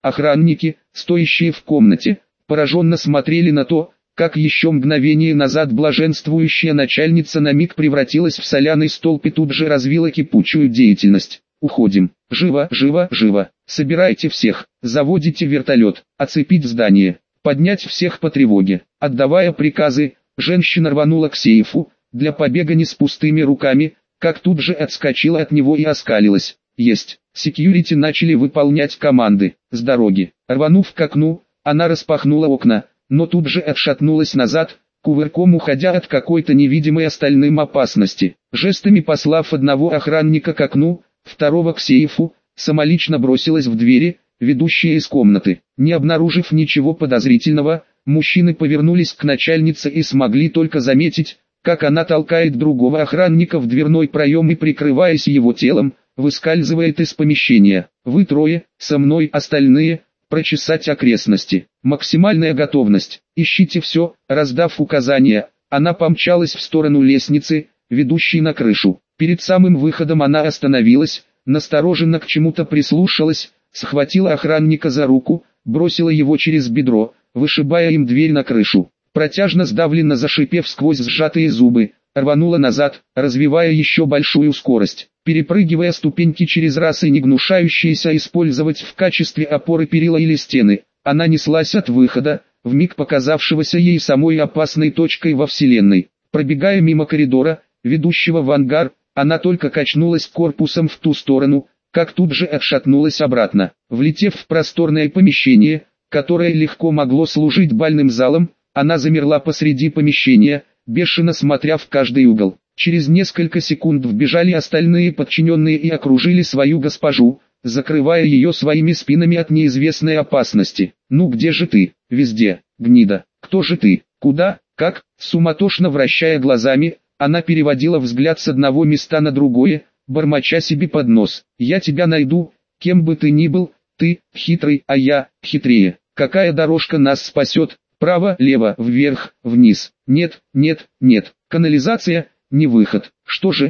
Охранники, стоящие в комнате, пораженно смотрели на то, как еще мгновение назад блаженствующая начальница на миг превратилась в соляный столб и тут же развила кипучую деятельность. «Уходим! Живо, живо, живо! Собирайте всех, заводите вертолет, оцепить здание, поднять всех по тревоге!» Отдавая приказы, женщина рванула к сейфу, для побега не с пустыми руками, как тут же отскочила от него и оскалилась. «Есть!» Секьюрити начали выполнять команды. С дороги, рванув к окну, она распахнула окна, но тут же отшатнулась назад, кувырком уходя от какой-то невидимой остальным опасности. Жестами послав одного охранника к окну, второго к сейфу, самолично бросилась в двери, ведущие из комнаты. Не обнаружив ничего подозрительного, мужчины повернулись к начальнице и смогли только заметить, как она толкает другого охранника в дверной проем и, прикрываясь его телом, выскальзывает из помещения. «Вы трое, со мной остальные, прочесать окрестности. Максимальная готовность. Ищите все». Раздав указания, она помчалась в сторону лестницы, ведущей на крышу. Перед самым выходом она остановилась, настороженно к чему-то прислушалась, схватила охранника за руку, бросила его через бедро, вышибая им дверь на крышу. Протяжно сдавленно зашипев сквозь сжатые зубы, рванула назад, развивая еще большую скорость. Перепрыгивая ступеньки через раз и не гнушающиеся использовать в качестве опоры перила или стены, она неслась от выхода, вмиг показавшегося ей самой опасной точкой во вселенной. Пробегая мимо коридора, ведущего в ангар, она только качнулась корпусом в ту сторону, как тут же отшатнулась обратно. Влетев в просторное помещение, которое легко могло служить бальным залом, она замерла посреди помещения, бешено смотря в каждый угол. Через несколько секунд вбежали остальные подчиненные и окружили свою госпожу, закрывая ее своими спинами от неизвестной опасности. «Ну где же ты? Везде, гнида! Кто же ты? Куда? Как?» Суматошно вращая глазами, она переводила взгляд с одного места на другое, бормоча себе под нос. «Я тебя найду, кем бы ты ни был, ты хитрый, а я хитрее. Какая дорожка нас спасет? Право, лево, вверх, вниз? Нет, нет, нет. Канализация – не выход. Что же,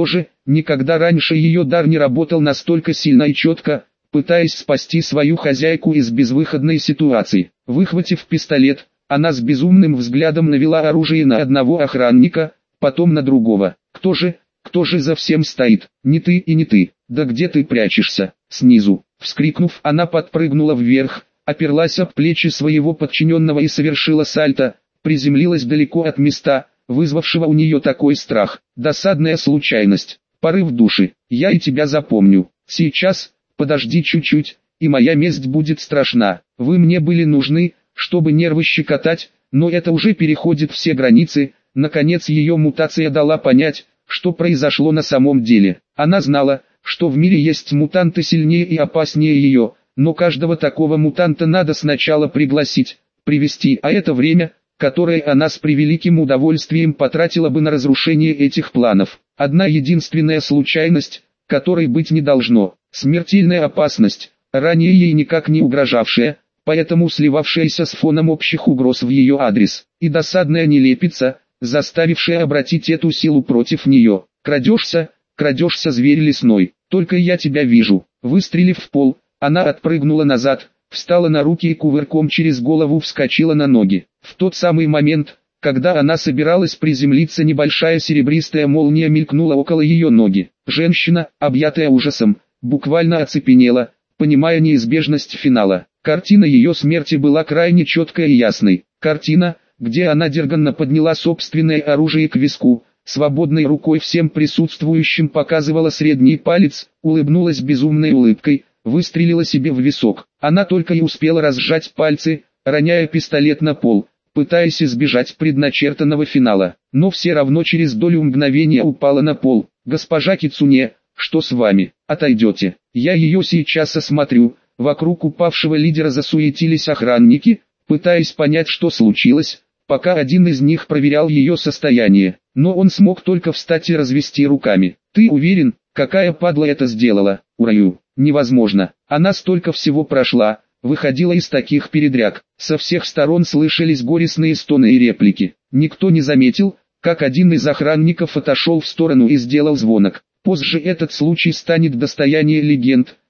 никогда раньше ее дар не работал настолько сильно и четко, пытаясь спасти свою хозяйку из безвыходной ситуации. Выхватив пистолет, она с безумным взглядом навела оружие на одного охранника, потом на другого. Кто же за всем стоит? Не ты и не ты. Да где ты прячешься? Снизу. Вскрикнув, она подпрыгнула вверх, оперлась об плечи своего подчиненного и совершила сальто, приземлилась далеко от места, вызвавшего у нее такой страх. Досадная случайность. Порыв души. Я и тебя запомню. Сейчас, подожди чуть-чуть, и моя месть будет страшна. Вы мне были нужны, чтобы нервы щекотать, но это уже переходит все границы. Наконец ее мутация дала понять, что произошло на самом деле. Она знала, что в мире есть мутанты сильнее и опаснее ее, но каждого такого мутанта надо сначала пригласить, привести, а это время, которое она с превеликим удовольствием потратила бы на разрушение этих планов. Одна единственная случайность, которой быть не должно, смертельная опасность, ранее ей никак не угрожавшая, поэтому сливавшаяся с фоном общих угроз в ее адрес, и досадная нелепица, заставившая обратить эту силу против нее. Крадешься, зверь лесной, только я тебя вижу. Выстрелив в пол, она отпрыгнула назад, встала на руки и кувырком через голову вскочила на ноги. В тот самый момент, когда она собиралась приземлиться, небольшая серебристая молния мелькнула около ее ноги. Женщина, объятая ужасом, буквально оцепенела, понимая неизбежность финала. Картина ее смерти была крайне четкой и ясной. Картина, где она дерганно подняла собственное оружие к виску, свободной рукой всем присутствующим показывала средний палец, улыбнулась безумной улыбкой, выстрелила себе в висок. Она только и успела разжать пальцы, роняя пистолет на пол, пытаясь избежать предначертанного финала, но все равно через долю мгновения упала на пол. «Госпожа Кицуне, что с вами? Отойдете, я ее сейчас осмотрю». Вокруг упавшего лидера засуетились охранники, пытаясь понять, что случилось, пока один из них проверял ее состояние, но он смог только встать и развести руками. «Ты уверен, какая падла это сделала?» «Ураю, невозможно, она столько всего прошла, выходила из таких передряг». Со всех сторон слышались горестные стоны и реплики. Никто не заметил, как один из охранников отошел в сторону и сделал звонок. Позже этот случай станет достоянием легенд,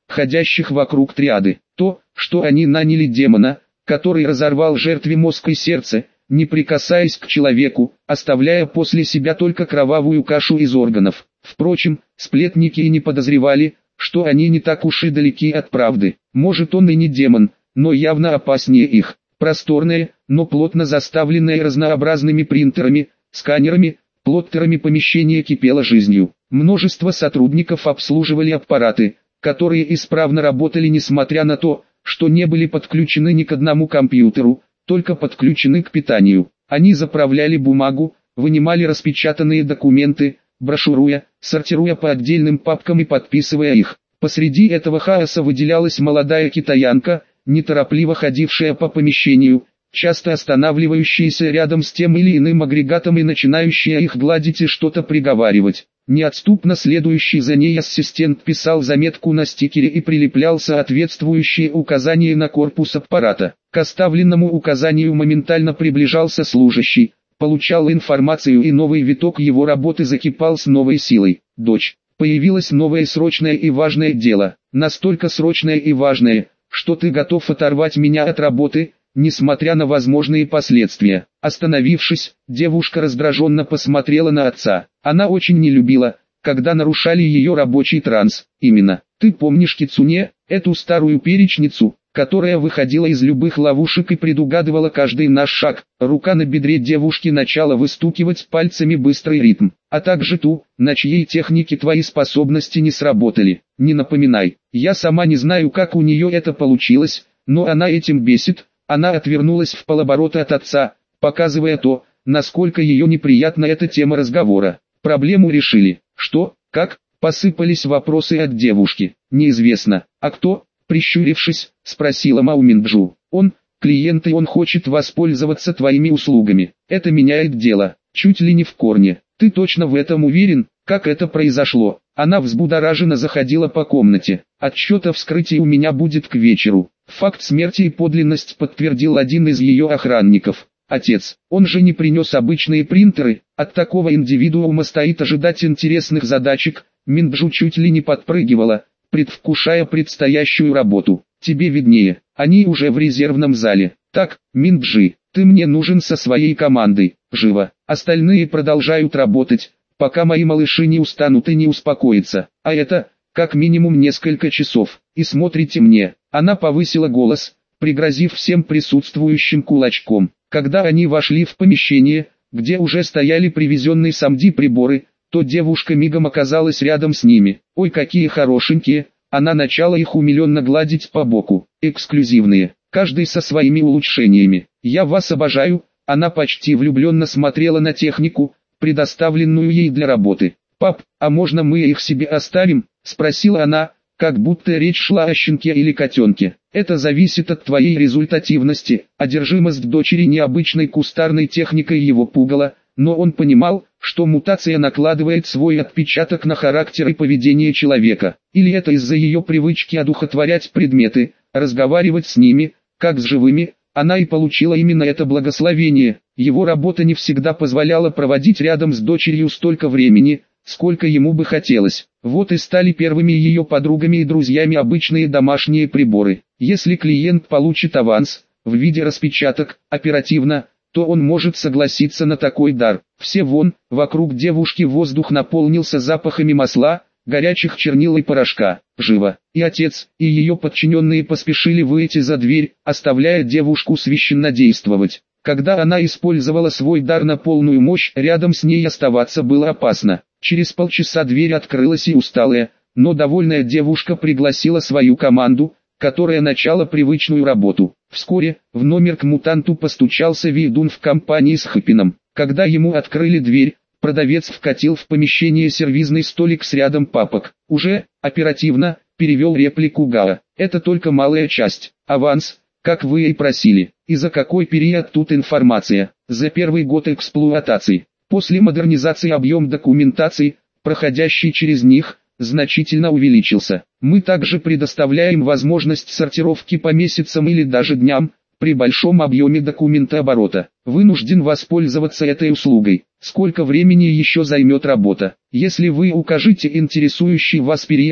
ходящих вокруг триады. То, что они наняли демона, который разорвал жертве мозг и сердце, не прикасаясь к человеку, оставляя после себя только кровавую кашу из органов. Впрочем, сплетники и не подозревали, что они не так уж и далеки от правды. Может, он и не демон, но явно опаснее их. Просторное, но плотно заставленное разнообразными принтерами, сканерами, плоттерами помещение кипело жизнью. Множество сотрудников обслуживали аппараты, которые исправно работали несмотря на то, что не были подключены ни к одному компьютеру, только подключены к питанию. Они заправляли бумагу, вынимали распечатанные документы, брошюруя, сортируя по отдельным папкам и подписывая их. Посреди этого хаоса выделялась молодая китаянка, неторопливо ходившая по помещению, часто останавливающаяся рядом с тем или иным агрегатом и начинающая их гладить и что-то приговаривать. Неотступно следующий за ней ассистент писал заметку на стикере и прилеплял соответствующие указания на корпус аппарата. К оставленному указанию моментально приближался служащий, получал информацию, и новый виток его работы закипал с новой силой. Дочь, появилось новое срочное и важное дело, настолько срочное и важное, что ты готов оторвать меня от работы, несмотря на возможные последствия. Остановившись, девушка раздраженно посмотрела на отца. Она очень не любила, когда нарушали ее рабочий транс. Именно, ты помнишь Кицуне, эту старую перечницу, которая выходила из любых ловушек и предугадывала каждый наш шаг. Рука на бедре девушки начала выстукивать пальцами быстрый ритм, а также ту, на чьей технике твои способности не сработали. Не напоминай, я сама не знаю, как у нее это получилось, но она этим бесит. Она отвернулась в полоборота от отца, показывая то, насколько ее неприятна эта тема разговора. Проблему решили. Что, как? Посыпались вопросы от девушки. Неизвестно. А кто? Прищурившись, спросила Мао Минджу. Он, клиент, и он хочет воспользоваться твоими услугами. Это меняет дело, чуть ли не в корне. Ты точно в этом уверен? Как это произошло? Она взбудораженно заходила по комнате. Отчет о вскрытии у меня будет к вечеру. Факт смерти и подлинность подтвердил один из ее охранников. Отец, он же не принес обычные принтеры. От такого индивидуума стоит ожидать интересных задачек. Минджу чуть ли не подпрыгивала, предвкушая предстоящую работу. Тебе виднее, они уже в резервном зале. Так, Минджи, ты мне нужен со своей командой. Живо. Остальные продолжают работать, пока мои малыши не устанут и не успокоятся. А это, как минимум несколько часов. И смотрите мне. Она повысила голос, пригрозив всем присутствующим кулачком. Когда они вошли в помещение, где уже стояли привезенные с Амди приборы, то девушка мигом оказалась рядом с ними. Ой, какие хорошенькие! Она начала их умиленно гладить по боку. Эксклюзивные, каждый со своими улучшениями. Я вас обожаю. Она почти влюбленно смотрела на технику, предоставленную ей для работы. «Пап, а можно мы их себе оставим?» – спросила она, как будто речь шла о щенке или котенке. «Это зависит от твоей результативности». Одержимость дочери необычной кустарной техникой его пугала, но он понимал, что мутация накладывает свой отпечаток на характер и поведение человека. Или это из-за ее привычки одухотворять предметы, разговаривать с ними, как с живыми. Она и получила именно это благословение. Его работа не всегда позволяла проводить рядом с дочерью столько времени, сколько ему бы хотелось. Вот и стали первыми ее подругами и друзьями обычные домашние приборы. Если клиент получит аванс, в виде распечаток, оперативно, то он может согласиться на такой дар. Все вон, вокруг девушки воздух наполнился запахами масла, горячих чернил и порошка. Живо. И отец, и ее подчиненные поспешили выйти за дверь, оставляя девушку священно действовать. Когда она использовала свой дар на полную мощь, рядом с ней оставаться было опасно. Через полчаса дверь открылась, и усталая, но довольная девушка пригласила свою команду, которая начала привычную работу. Вскоре, в номер к мутанту постучался ведун в компании с Хэппином. Когда ему открыли дверь, продавец вкатил в помещение сервизный столик с рядом папок. «Уже, оперативно», — перевел реплику Гао. «Это только малая часть. Аванс, как вы и просили. И за какой период тут информация?» «За первый год эксплуатации. После модернизации объем документации, проходящий через них, значительно увеличился. Мы также предоставляем возможность сортировки по месяцам или даже дням, при большом объеме документооборота. Вынужден воспользоваться этой услугой. Сколько времени еще займет работа? Если вы укажете интересующий вас период,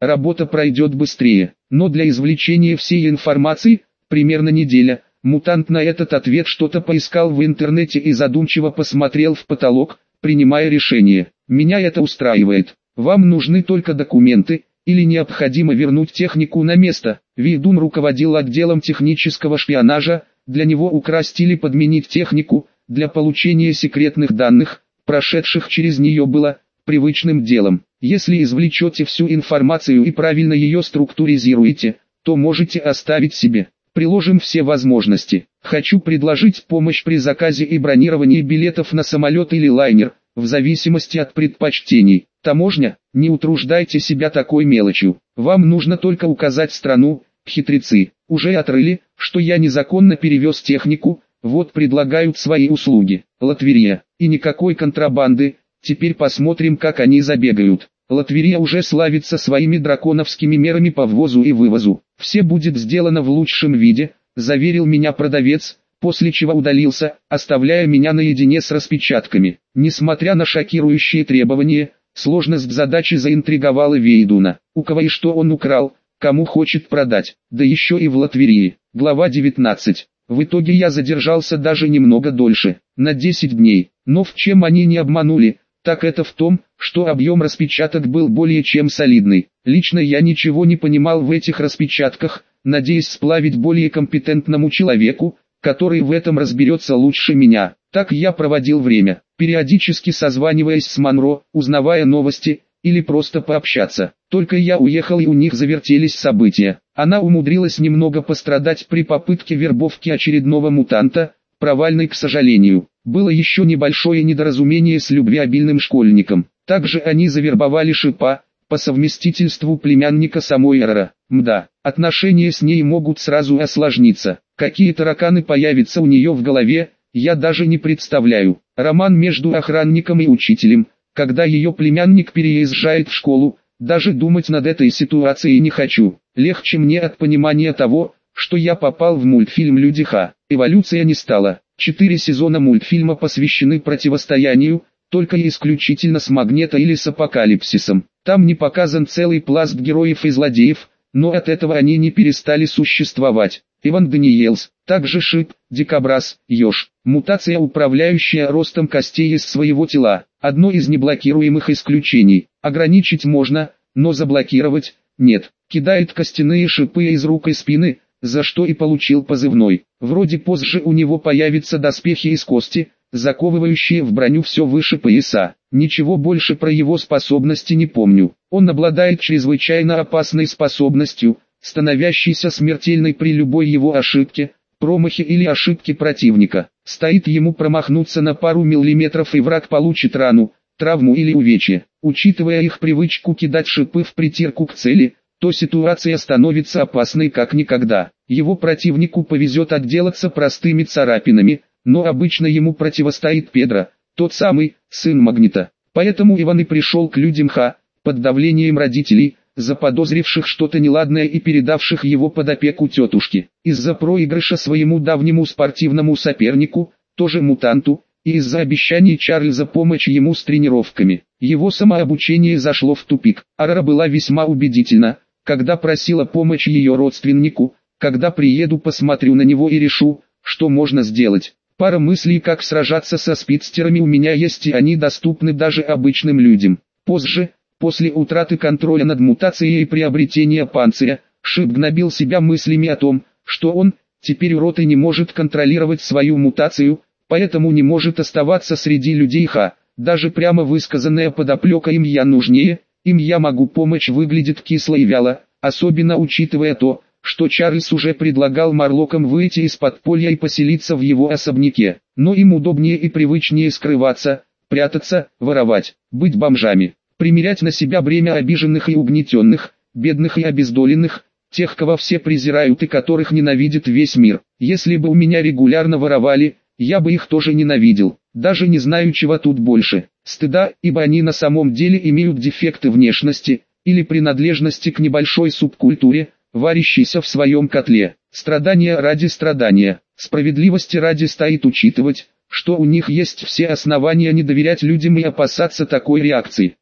работа пройдет быстрее. Но для извлечения всей информации, примерно неделя. Мутант на этот ответ что-то поискал в интернете и задумчиво посмотрел в потолок, принимая решение. Меня это устраивает. Вам нужны только документы, или необходимо вернуть технику на место. Вейдун руководил отделом технического шпионажа, для него украсть или подменить технику, для получения секретных данных, прошедших через нее было привычным делом. Если извлечете всю информацию и правильно ее структуризируете, то можете оставить себе. Приложим все возможности. Хочу предложить помощь при заказе и бронировании билетов на самолет или лайнер, в зависимости от предпочтений. Таможня, не утруждайте себя такой мелочью. Вам нужно только указать страну. Хитрецы уже отрыли, что я незаконно перевез технику, вот предлагают свои услуги. Латвия. И никакой контрабанды, теперь посмотрим, как они забегают. Латвия уже славится своими драконовскими мерами по ввозу и вывозу. Все будет сделано в лучшем виде, заверил меня продавец, после чего удалился, оставляя меня наедине с распечатками. Несмотря на шокирующие требования, сложность задачи заинтриговала Вейдуна. У кого и что он украл, кому хочет продать, да еще и в Латвии. Глава 19. В итоге я задержался даже немного дольше, на 10 дней. Но в чем они не обманули, так это в том, что объем распечаток был более чем солидный. Лично я ничего не понимал в этих распечатках, надеясь сплавить более компетентному человеку, который в этом разберется лучше меня. Так я проводил время, периодически созваниваясь с Монро, узнавая новости, или просто пообщаться. Только я уехал и у них завертелись события. Она умудрилась немного пострадать при попытке вербовки очередного мутанта, провальной, к сожалению. Было еще небольшое недоразумение с любвеобильным школьником. Также они завербовали Шипа, по совместительству племянника самой Эрора. Мда, отношения с ней могут сразу осложниться. Какие тараканы появятся у нее в голове, я даже не представляю. Роман между охранником и учителем, когда ее племянник переезжает в школу, даже думать над этой ситуацией не хочу. Легче мне от понимания того, что я попал в мультфильм «Люди Ха». Эволюция не стала. 4 сезона мультфильма посвящены противостоянию, только и исключительно с Магнето или с Апокалипсисом. Там не показан целый пласт героев и злодеев, но от этого они не перестали существовать. Иван Даниэлс, также Шип, Дикобраз, Ёж. Мутация, управляющая ростом костей из своего тела. Одно из неблокируемых исключений. Ограничить можно, но заблокировать – нет. Кидает костяные шипы из рук и спины, за что и получил позывной. Вроде позже у него появятся доспехи из кости, заковывающие в броню все выше пояса. Ничего больше про его способности не помню. Он обладает чрезвычайно опасной способностью, становящейся смертельной при любой его ошибке, промахе или ошибке противника. Стоит ему промахнуться на пару миллиметров и враг получит рану, травму или увечье. Учитывая их привычку кидать шипы в притирку к цели, то ситуация становится опасной как никогда. Его противнику повезет отделаться простыми царапинами, но обычно ему противостоит Педро, тот самый, сын Магнета. Поэтому Иван и пришел к людям Ха, под давлением родителей, заподозривших что-то неладное и передавших его под опеку тетушки. Из-за проигрыша своему давнему спортивному сопернику, тоже мутанту, и из-за обещаний Чарльза помочь ему с тренировками. Его самообучение зашло в тупик. Арара была весьма убедительна, когда просила помочь ее родственнику, когда приеду посмотрю на него и решу, что можно сделать. Пара мыслей, как сражаться со спидстерами у меня есть, и они доступны даже обычным людям. Позже, после утраты контроля над мутацией и приобретения панциря, Шип гнобил себя мыслями о том, что он, теперь урод и не может контролировать свою мутацию, поэтому не может оставаться среди людей Ха. Даже прямо высказанная подоплека «им я нужнее», «им я могу помочь» выглядит кисло и вяло, особенно учитывая то, что Чарльз уже предлагал Марлокам выйти из подполья и поселиться в его особняке. Но им удобнее и привычнее скрываться, прятаться, воровать, быть бомжами, примерять на себя бремя обиженных и угнетенных, бедных и обездоленных, тех, кого все презирают и которых ненавидит весь мир. Если бы у меня регулярно воровали, я бы их тоже ненавидел. Даже не знаю, чего тут больше. Стыда, ибо они на самом деле имеют дефекты внешности, или принадлежности к небольшой субкультуре, варящейся в своем котле. Страдания ради страдания. Справедливости ради стоит учитывать, что у них есть все основания не доверять людям и опасаться такой реакции.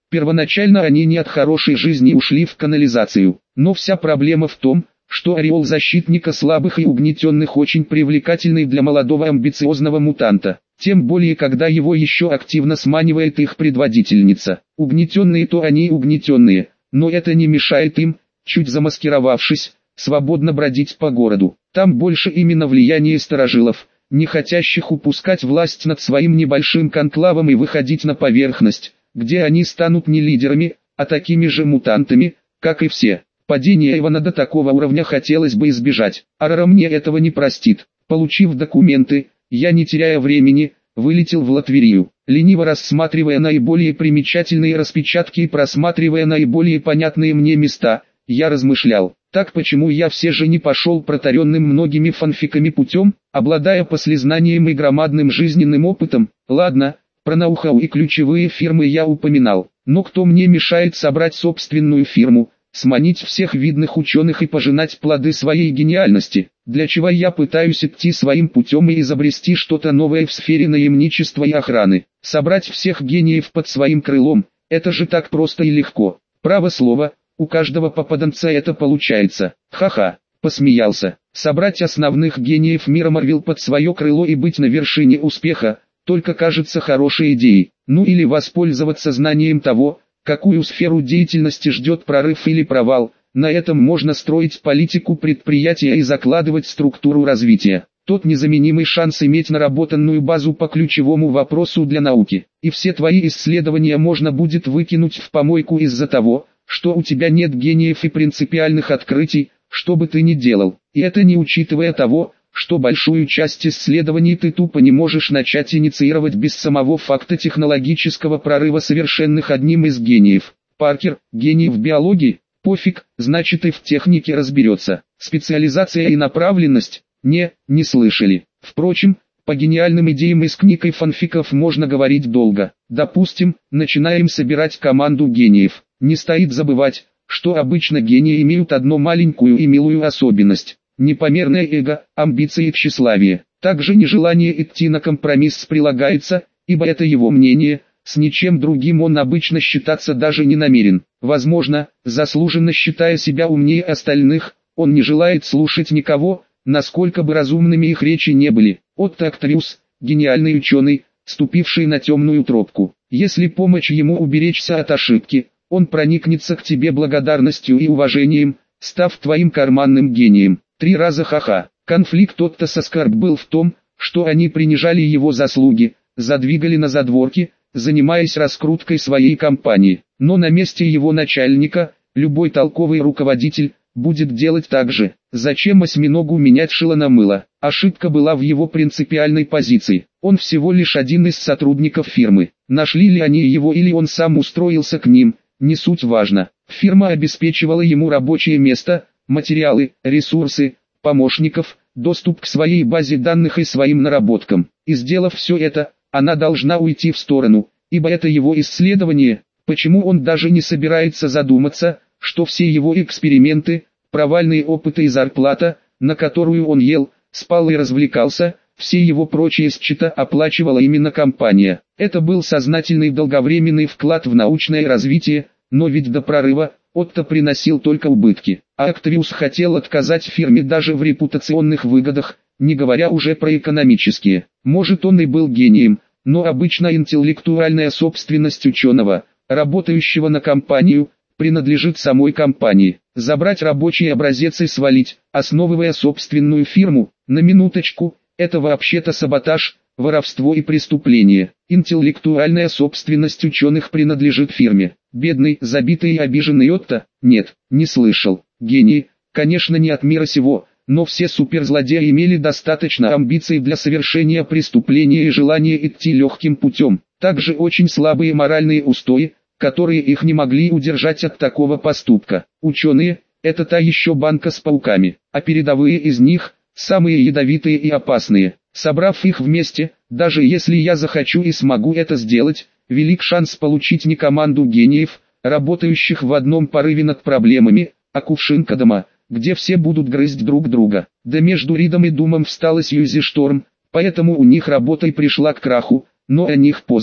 Первоначально они не от хорошей жизни ушли в канализацию, но вся проблема в том, что ореол защитника слабых и угнетенных очень привлекательный для молодого амбициозного мутанта. Тем более когда его еще активно сманивает их предводительница. Угнетенные то они угнетенные, но это не мешает им, чуть замаскировавшись, свободно бродить по городу. Там больше именно влияние старожилов, не хотящих упускать власть над своим небольшим конклавом и выходить на поверхность, где они станут не лидерами, а такими же мутантами, как и все. Падение Ивана до такого уровня хотелось бы избежать. Арара мне этого не простит. Получив документы, я не теряя времени, вылетел в Латверию, лениво рассматривая наиболее примечательные распечатки и просматривая наиболее понятные мне места, я размышлял, так почему я все же не пошел протаренным многими фанфиками путем, обладая послезнанием и громадным жизненным опытом. Ладно, про ноу-хау и ключевые фирмы я упоминал, но кто мне мешает собрать собственную фирму, сманить всех видных ученых и пожинать плоды своей гениальности, для чего я пытаюсь идти своим путем и изобрести что-то новое в сфере наемничества и охраны. Собрать всех гениев под своим крылом, это же так просто и легко. Право слово, у каждого попаданца это получается. Ха-ха, посмеялся. Собрать основных гениев мира Марвел под свое крыло и быть на вершине успеха, только кажется хорошей идеей. Ну или воспользоваться знанием того, какую сферу деятельности ждет прорыв или провал. На этом можно строить политику предприятия и закладывать структуру развития. Тот незаменимый шанс иметь наработанную базу по ключевому вопросу для науки. И все твои исследования можно будет выкинуть в помойку из-за того, что у тебя нет гениев и принципиальных открытий, что бы ты ни делал. И это не учитывая того, что большую часть исследований ты тупо не можешь начать инициировать без самого факта технологического прорыва совершенных одним из гениев. Паркер, гений в биологии? Пофиг, значит и в технике разберется. Специализация и направленность? Не слышали. Впрочем, по гениальным идеям из книг и фанфиков можно говорить долго. Допустим, начинаем собирать команду гениев. Не стоит забывать, что обычно гении имеют одну маленькую и милую особенность. Непомерное эго, амбиции и тщеславие. Также нежелание идти на компромисс прилагается, ибо это его мнение, с ничем другим он обычно считаться даже не намерен. Возможно, заслуженно считая себя умнее остальных, он не желает слушать никого, насколько бы разумными их речи не были. Отто Октавиус, гениальный ученый, ступивший на темную тропку. Если помочь ему уберечься от ошибки, он проникнется к тебе благодарностью и уважением, став твоим карманным гением. 3 раза ха-ха. Конфликт Отто со Скарб был в том, что они принижали его заслуги, задвигали на задворки, занимаясь раскруткой своей компании. Но на месте его начальника, любой толковый руководитель, будет делать так же. Зачем осьминогу менять шило на мыло? Ошибка была в его принципиальной позиции. Он всего лишь один из сотрудников фирмы. Нашли ли они его или он сам устроился к ним, не суть важно. Фирма обеспечивала ему рабочее место, материалы, ресурсы, помощников, доступ к своей базе данных и своим наработкам. И сделав все это, она должна уйти в сторону, ибо это его исследование. Почему он даже не собирается задуматься, что все его эксперименты, провальные опыты и зарплата, на которую он ел, спал и развлекался, все его прочие счета оплачивала именно компания. Это был сознательный долговременный вклад в научное развитие, но ведь до прорыва Отто приносил только убытки. А Октавиус хотел отказать фирме даже в репутационных выгодах, не говоря уже про экономические. Может он и был гением, но обычно интеллектуальная собственность ученого, работающего на компанию, принадлежит самой компании. Забрать рабочий образец и свалить, основывая собственную фирму, на минуточку, это вообще-то саботаж, воровство и преступление. Интеллектуальная собственность ученых принадлежит фирме. Бедный, забитый и обиженный Отто? Нет, не слышал. Гении, конечно не от мира сего, но все суперзлодеи имели достаточно амбиций для совершения преступления и желания идти легким путем. Также очень слабые моральные устои, которые их не могли удержать от такого поступка. Ученые – это та еще банка с пауками, а передовые из них – самые ядовитые и опасные. Собрав их вместе, даже если я захочу и смогу это сделать, велик шанс получить не команду гениев, работающих в одном порыве над проблемами, а кувшинка дома, где все будут грызть друг друга. Да между Ридом и Думом встала Сьюзи Шторм, поэтому у них работа и пришла к краху, но о них позже.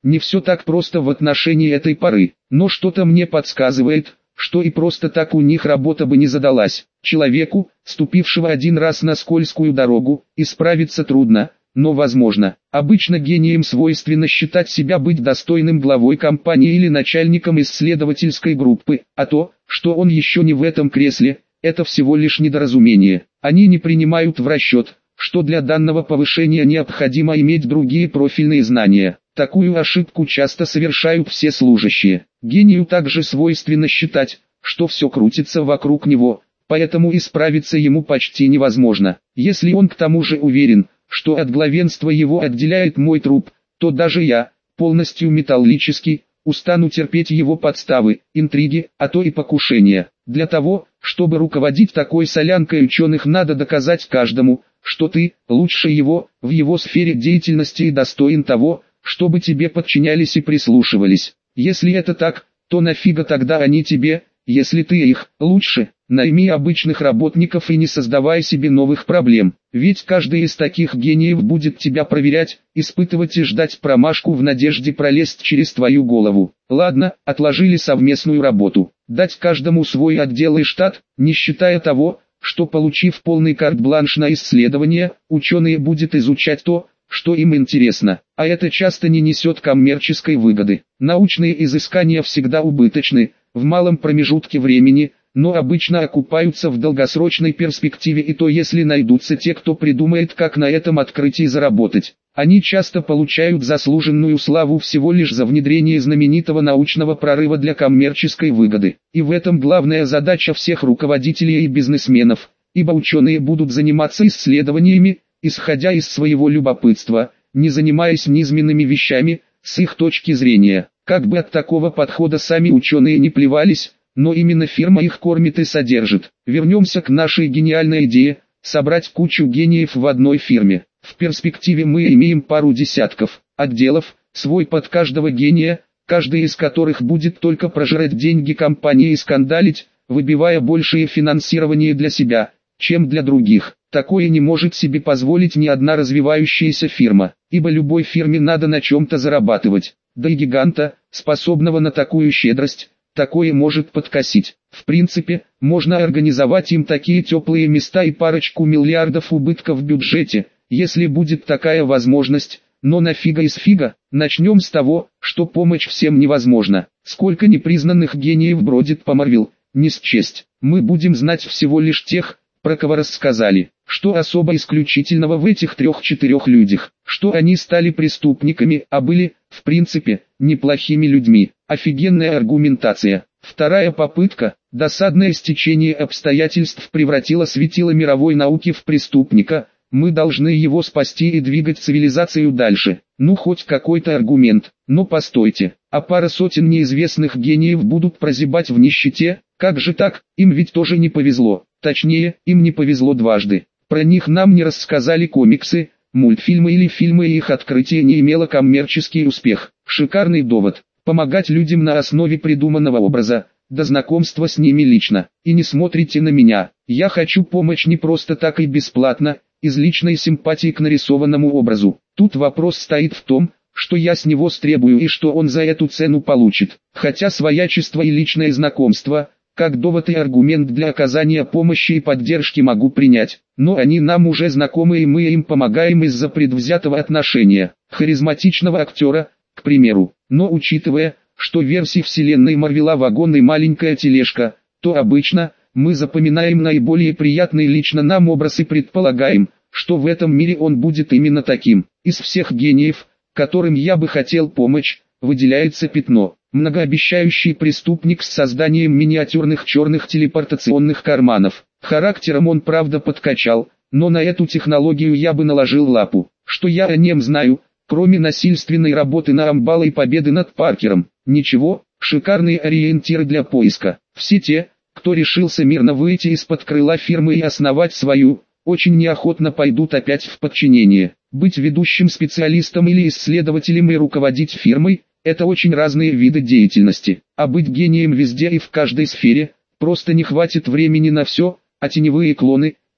не все так просто в отношении этой поры, но что-то мне подсказывает, что и просто так у них работа бы не задалась. Человеку, ступившего один раз на скользкую дорогу, исправиться трудно, но возможно. Обычно гением свойственно считать себя быть достойным главой компании или начальником исследовательской группы, а то, что он еще не в этом кресле, это всего лишь недоразумение. Они не принимают в расчет, что для данного повышения необходимо иметь другие профильные знания. Такую ошибку часто совершают все служащие. Гению также свойственно считать, что все крутится вокруг него, поэтому исправиться ему почти невозможно. Если он к тому же уверен, что от главенства его отделяет мой труп, то даже я, полностью металлический, устану терпеть его подставы, интриги, а то и покушения. Для того, чтобы руководить такой солянкой ученых, надо доказать каждому, что ты лучше его в его сфере деятельности и достоин того, чтобы тебе подчинялись и прислушивались. Если это так, то нафига тогда они тебе, если ты их лучше? Найми обычных работников и не создавай себе новых проблем, ведь каждый из таких гениев будет тебя проверять, испытывать и ждать промашку в надежде пролезть через твою голову. Ладно, отложили совместную работу, дать каждому свой отдел и штат, не считая того, что получив полный карт-бланш на исследование, ученые будут изучать то, что им интересно, а это часто не несет коммерческой выгоды. Научные изыскания всегда убыточны, в малом промежутке времени, но обычно окупаются в долгосрочной перспективе, и то если найдутся те, кто придумает, как на этом открытии заработать. Они часто получают заслуженную славу всего лишь за внедрение знаменитого научного прорыва для коммерческой выгоды. И в этом главная задача всех руководителей и бизнесменов, ибо ученые будут заниматься исследованиями, исходя из своего любопытства, не занимаясь низменными вещами, с их точки зрения. Как бы от такого подхода сами ученые не плевались, но именно фирма их кормит и содержит. Вернемся к нашей гениальной идее – собрать кучу гениев в одной фирме. В перспективе мы имеем пару десятков отделов, свой под каждого гения, каждый из которых будет только прожирать деньги компании и скандалить, выбивая большее финансирование для себя, чем для других. Такое не может себе позволить ни одна развивающаяся фирма, ибо любой фирме надо на чем-то зарабатывать. Да и гиганта, способного на такую щедрость, такое может подкосить. В принципе, можно организовать им такие теплые места и парочку миллиардов убытков в бюджете, если будет такая возможность, но нафига из фига? Начнем с того, что помочь всем невозможно. Сколько непризнанных гениев бродит по Марвел, не счесть. Мы будем знать всего лишь тех, про кого рассказали. Что особо исключительного в этих 3-4 людях? Что они стали преступниками, а были, в принципе, неплохими людьми. Офигенная аргументация. Вторая попытка, досадное стечение обстоятельств превратило светило мировой науки в преступника. Мы должны его спасти и двигать цивилизацию дальше. Ну хоть какой-то аргумент. Но постойте, а пара сотен неизвестных гениев будут прозябать в нищете? Как же так? Им ведь тоже не повезло. Точнее, им не повезло дважды. Про них нам не рассказали комиксы, мультфильмы или фильмы, и их открытие не имело коммерческий успех. Шикарный довод. Помогать людям на основе придуманного образа, до знакомства с ними лично. И не смотрите на меня. Я хочу помочь не просто так и бесплатно, из личной симпатии к нарисованному образу. Тут вопрос стоит в том, что я с него стребую и что он за эту цену получит. Хотя своячество и личное знакомство, как довод и аргумент для оказания помощи и поддержки, могу принять, но они нам уже знакомы и мы им помогаем из-за предвзятого отношения, харизматичного актера, к примеру. Но учитывая, что версий вселенной Марвела вагон и маленькая тележка, то обычно мы запоминаем наиболее приятный лично нам образ и предполагаем, что в этом мире он будет именно таким. Из всех гениев, которым я бы хотел помочь, выделяется Пятно. Многообещающий преступник с созданием миниатюрных черных телепортационных карманов. Характером он правда подкачал, но на эту технологию я бы наложил лапу. Что я о нем знаю, кроме насильственной работы на амбала и победы над Паркером? Ничего, шикарные ориентиры для поиска. Все те, кто решился мирно выйти из-под крыла фирмы и основать свою, очень неохотно пойдут опять в подчинение. Быть ведущим специалистом или исследователем и руководить фирмой – это очень разные виды деятельности, а быть гением везде и в каждой сфере, просто не хватит времени на все, а теневые клоны,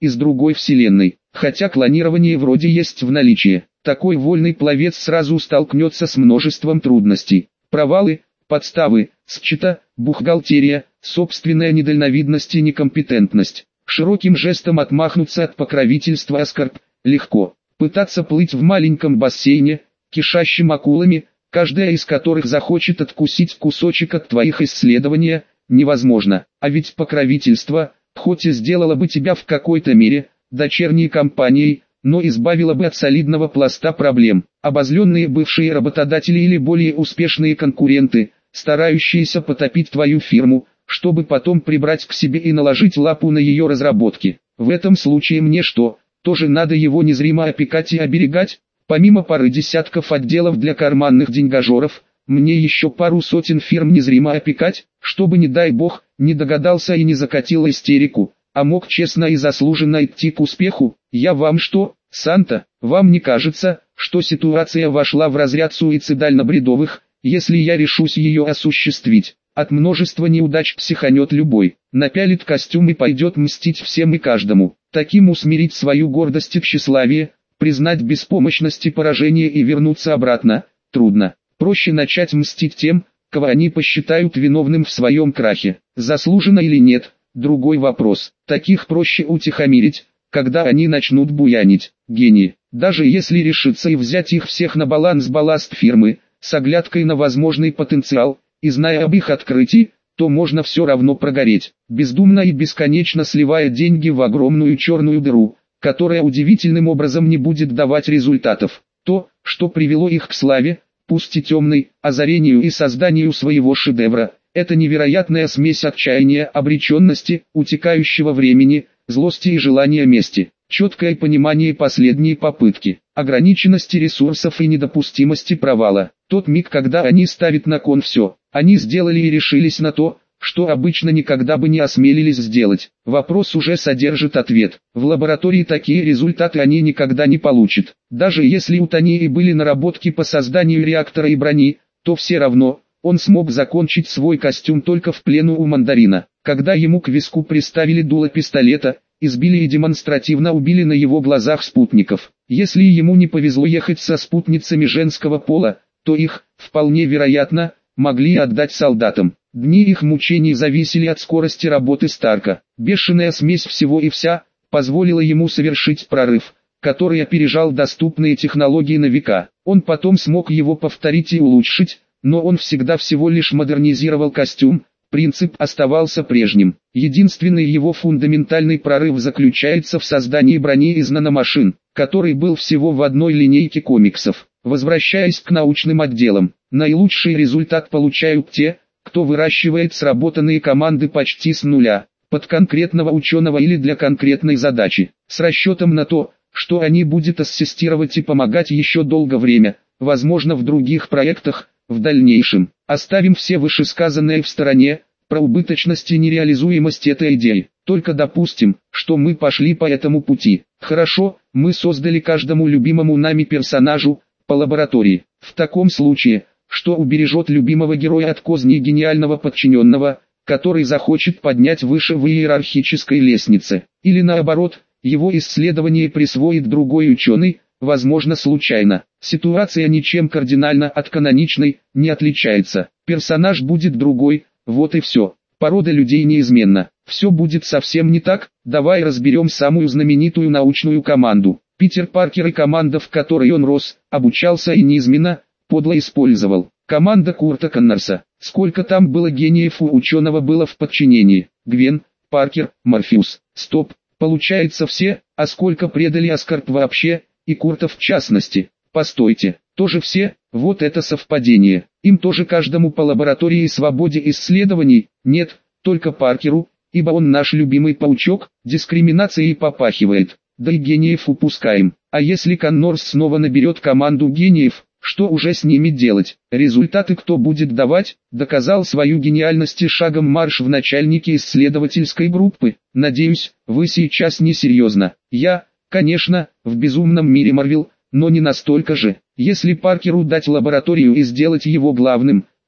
из другой вселенной. Хотя клонирование вроде есть в наличии, такой вольный пловец сразу столкнется с множеством трудностей. Провалы, подставы, счета, бухгалтерия, собственная недальновидность и некомпетентность. Широким жестом отмахнуться от покровительства оскорб легко. Пытаться плыть в маленьком бассейне, кишащем акулами, каждая из которых захочет откусить кусочек от твоих исследований, невозможно. А ведь покровительство, хоть и сделало бы тебя в какой-то мере дочерней компанией, но избавило бы от солидного пласта проблем. Обозленные бывшие работодатели или более успешные конкуренты, старающиеся потопить твою фирму, чтобы потом прибрать к себе и наложить лапу на ее разработки. В этом случае мне что, тоже надо его незримо опекать и оберегать? Помимо пары десятков отделов для карманных деньгажоров, мне еще пару сотен фирм незримо опекать, чтобы, не дай бог, не догадался и не закатил истерику, а мог честно и заслуженно идти к успеху. Я вам что, Санта, вам не кажется, что ситуация вошла в разряд суицидально-бредовых, если я решусь ее осуществить? От множества неудач психанет любой, напялит костюм и пойдет мстить всем и каждому. Таким усмирить свою гордость и тщеславие, признать беспомощность и поражение и вернуться обратно, трудно. Проще начать мстить тем, кого они посчитают виновным в своем крахе. Заслуженно или нет, другой вопрос. Таких проще утихомирить, когда они начнут буянить. Гении. Даже если решиться и взять их всех на баланс-балласт фирмы, с оглядкой на возможный потенциал, и зная об их открытии, то можно все равно прогореть, бездумно и бесконечно сливая деньги в огромную черную дыру, которая удивительным образом не будет давать результатов. То, что привело их к славе, пусть и темной, озарению и созданию своего шедевра, это невероятная смесь отчаяния, обреченности, утекающего времени, злости и желания мести, четкое понимание последней попытки, ограниченности ресурсов и недопустимости провала. Тот миг, когда они ставят на кон все, они сделали и решились на то, что обычно никогда бы не осмелились сделать. Вопрос уже содержит ответ. В лаборатории такие результаты они никогда не получат. Даже если у Тони были наработки по созданию реактора и брони, то все равно, он смог закончить свой костюм только в плену у мандарина. Когда ему к виску приставили дуло пистолета, избили и демонстративно убили на его глазах спутников. Если ему не повезло ехать со спутницами женского пола, то их, вполне вероятно, могли отдать солдатам. Дни их мучений зависели от скорости работы Старка. Бешеная смесь всего и вся, позволила ему совершить прорыв, который опережал доступные технологии на века. Он потом смог его повторить и улучшить, но он всегда всего лишь модернизировал костюм, принцип оставался прежним. Единственный его фундаментальный прорыв заключается в создании брони из наномашин, который был всего в одной линейке комиксов. Возвращаясь к научным отделам, наилучший результат получают те, кто выращивает сработанные команды почти с нуля, под конкретного ученого или для конкретной задачи, с расчетом на то, что они будут ассистировать и помогать еще долгое время, возможно в других проектах, в дальнейшем. Оставим все вышесказанное в стороне, про убыточность и нереализуемость этой идеи. Только допустим, что мы пошли по этому пути. Хорошо, мы создали каждому любимому нами персонажу, по лаборатории. В таком случае, что убережет любимого героя от козней гениального подчиненного, который захочет поднять выше в иерархической лестнице. Или наоборот, его исследование присвоит другой ученый, возможно случайно. Ситуация ничем кардинально от каноничной не отличается. Персонаж будет другой, вот и все. Порода людей неизменна. Все будет совсем не так. Давай разберем самую знаменитую научную команду. Питер Паркер и команда, в которой он рос, обучался и неизменно, подло использовал. Команда Курта Коннорса. Сколько там было гениев у ученого было в подчинении. Гвен, Паркер, Морфеус. Стоп, получается все, а сколько предали Аскарп вообще, и Курта в частности. Постойте, тоже все, вот это совпадение. Им тоже каждому по лаборатории и свободе исследований, нет, только Паркеру, ибо он наш любимый паучок, дискриминацией попахивает. Да и гениев упускаем. А если Коннорс снова наберет команду гениев, что уже с ними делать? Результаты кто будет давать? Доказал свою гениальность и шагом марш в начальнике исследовательской группы. Надеюсь, вы сейчас не серьезно. Я, конечно, в безумном мире Марвел, но не настолько же. Если Паркеру дать лабораторию и сделать его главным,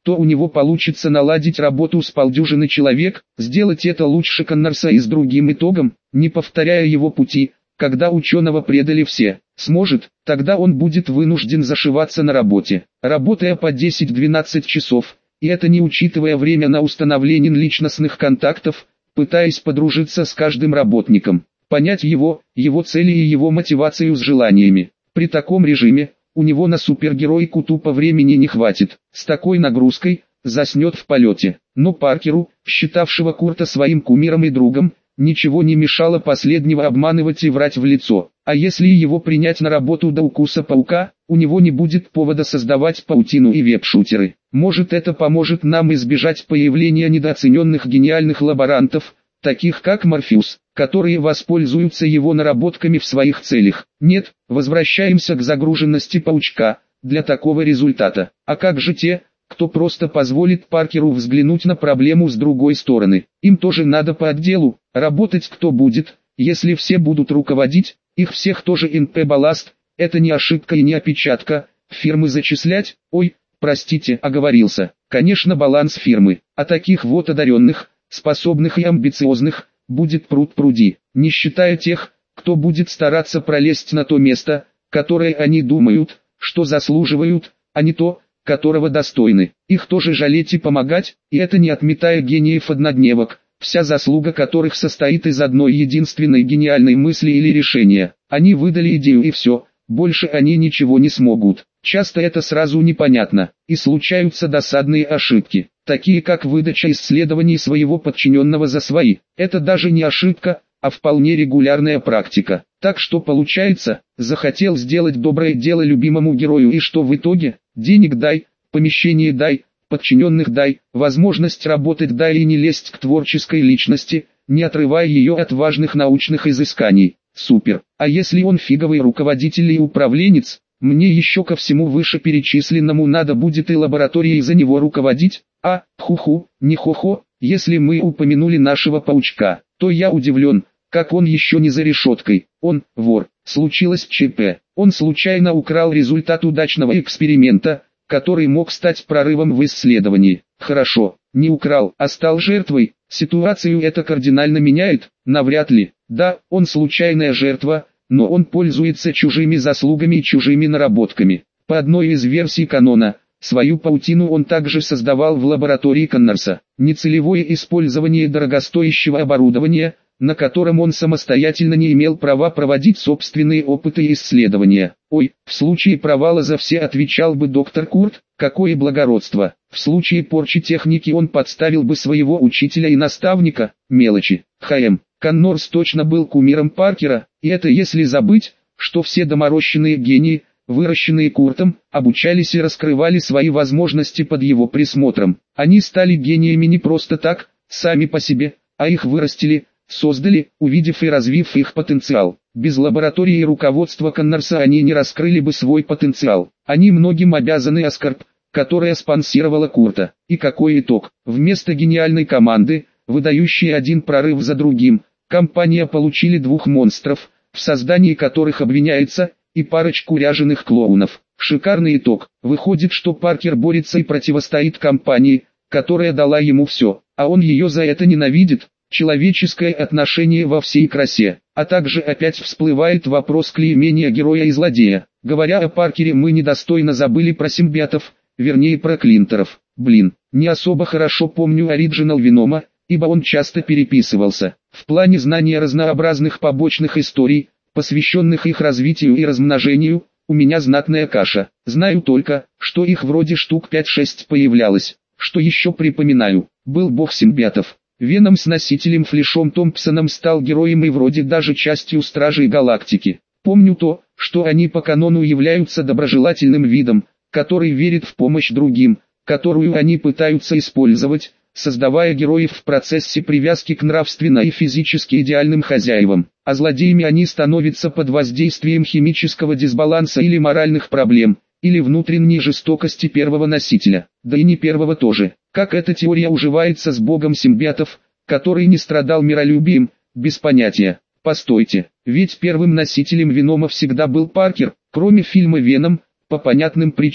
то у него получится наладить работу с полдюжины человек, сделать это лучше Коннорса и с другим итогом, не повторяя его пути, когда ученого предали все. Сможет, тогда он будет вынужден зашиваться на работе, работая по 10-12 часов, и это не учитывая время на установление личностных контактов, пытаясь подружиться с каждым работником, понять его цели и его мотивацию с желаниями. При таком режиме, у него на супергеройку тупо времени не хватит, с такой нагрузкой, заснет в полете. Но Паркеру, считавшего Курта своим кумиром и другом, ничего не мешало последнего обманывать и врать в лицо. А если его принять на работу до укуса паука, у него не будет повода создавать паутину и веб-шутеры. Может, это поможет нам избежать появления недооцененных гениальных лаборантов, таких как Морфеус, которые воспользуются его наработками в своих целях. Нет, возвращаемся к загруженности паучка, для такого результата. А как же те, кто просто позволит Паркеру взглянуть на проблему с другой стороны? Им тоже надо по отделу, работать кто будет, если все будут руководить, их всех тоже НП-балласт, это не ошибка и не опечатка, фирмы зачислять, ой, простите, оговорился. Конечно, баланс фирмы, а таких вот одаренных, способных и амбициозных, будет пруд-пруди, не считая тех, кто будет стараться пролезть на то место, которое они думают, что заслуживают, а не то, которого достойны. Их тоже жалеть и помогать, и это не отметая гениев-однодневок, вся заслуга которых состоит из одной единственной гениальной мысли или решения. Они выдали идею и все, больше они ничего не смогут. Часто это сразу непонятно, и случаются досадные ошибки, такие как выдача исследований своего подчиненного за свои. Это даже не ошибка, а вполне регулярная практика. Так что получается, захотел сделать доброе дело любимому герою и что в итоге? Денег дай, помещение дай, подчиненных дай, возможность работать дай и не лезть к творческой личности, не отрывая ее от важных научных изысканий. Супер. А если он фиговый руководитель и управленец, мне еще ко всему вышеперечисленному надо будет и лабораторией за него руководить? А, ху-ху, не хо-хо, если мы упомянули нашего паучка, то я удивлен, как он еще не за решеткой. Он, вор, случилось ЧП. Он случайно украл результат удачного эксперимента, который мог стать прорывом в исследовании. Хорошо, не украл, а стал жертвой. Ситуацию это кардинально меняет? Навряд ли. Да, он случайная жертва, но он пользуется чужими заслугами и чужими наработками. По одной из версий канона, свою паутину он также создавал в лаборатории Коннорса. Нецелевое использование дорогостоящего оборудования, на котором он самостоятельно не имел права проводить собственные опыты и исследования. Ой, в случае провала за все отвечал бы доктор Курт, какое благородство. В случае порчи техники он подставил бы своего учителя и наставника, мелочи. Коннорс точно был кумиром Паркера, и это если забыть, что все доморощенные гении, выращенные Куртом, обучались и раскрывали свои возможности под его присмотром. Они стали гениями не просто так, сами по себе, а их вырастили, создали, увидев и развив их потенциал. Без лаборатории и руководства Коннорса они не раскрыли бы свой потенциал. Они многим обязаны Аскорб, которая спонсировала Курта. И какой итог? Вместо гениальной команды, выдающей один прорыв за другим, компания получили двух монстров, в создании которых обвиняется, и парочку ряженых клоунов. Шикарный итог. Выходит, что Паркер борется и противостоит компании, которая дала ему все, а он ее за это ненавидит. Человеческое отношение во всей красе, а также опять всплывает вопрос клеймения героя и злодея. Говоря о Паркере, мы недостойно забыли про симбиотов, вернее про Клинтеров. Не особо хорошо помню оригинал Венома, ибо он часто переписывался. В плане знания разнообразных побочных историй, посвященных их развитию и размножению, у меня знатная каша. Знаю только, что их вроде штук 5-6 появлялось. Что еще припоминаю, был бог симбиотов. Веном с носителем Флэшом Томпсоном стал героем и вроде даже частью Стражей Галактики. Помню то, что они по канону являются доброжелательным видом, который верит в помощь другим, которую они пытаются использовать, создавая героев в процессе привязки к нравственно и физически идеальным хозяевам. А злодеями они становятся под воздействием химического дисбаланса или моральных проблем, или внутренней жестокости первого носителя, да и не первого тоже. Как эта теория уживается с богом симбиотов, который не страдал миролюбием, без понятия. Постойте, ведь первым носителем Венома всегда был Паркер, кроме фильма «Веном», по понятным причинам.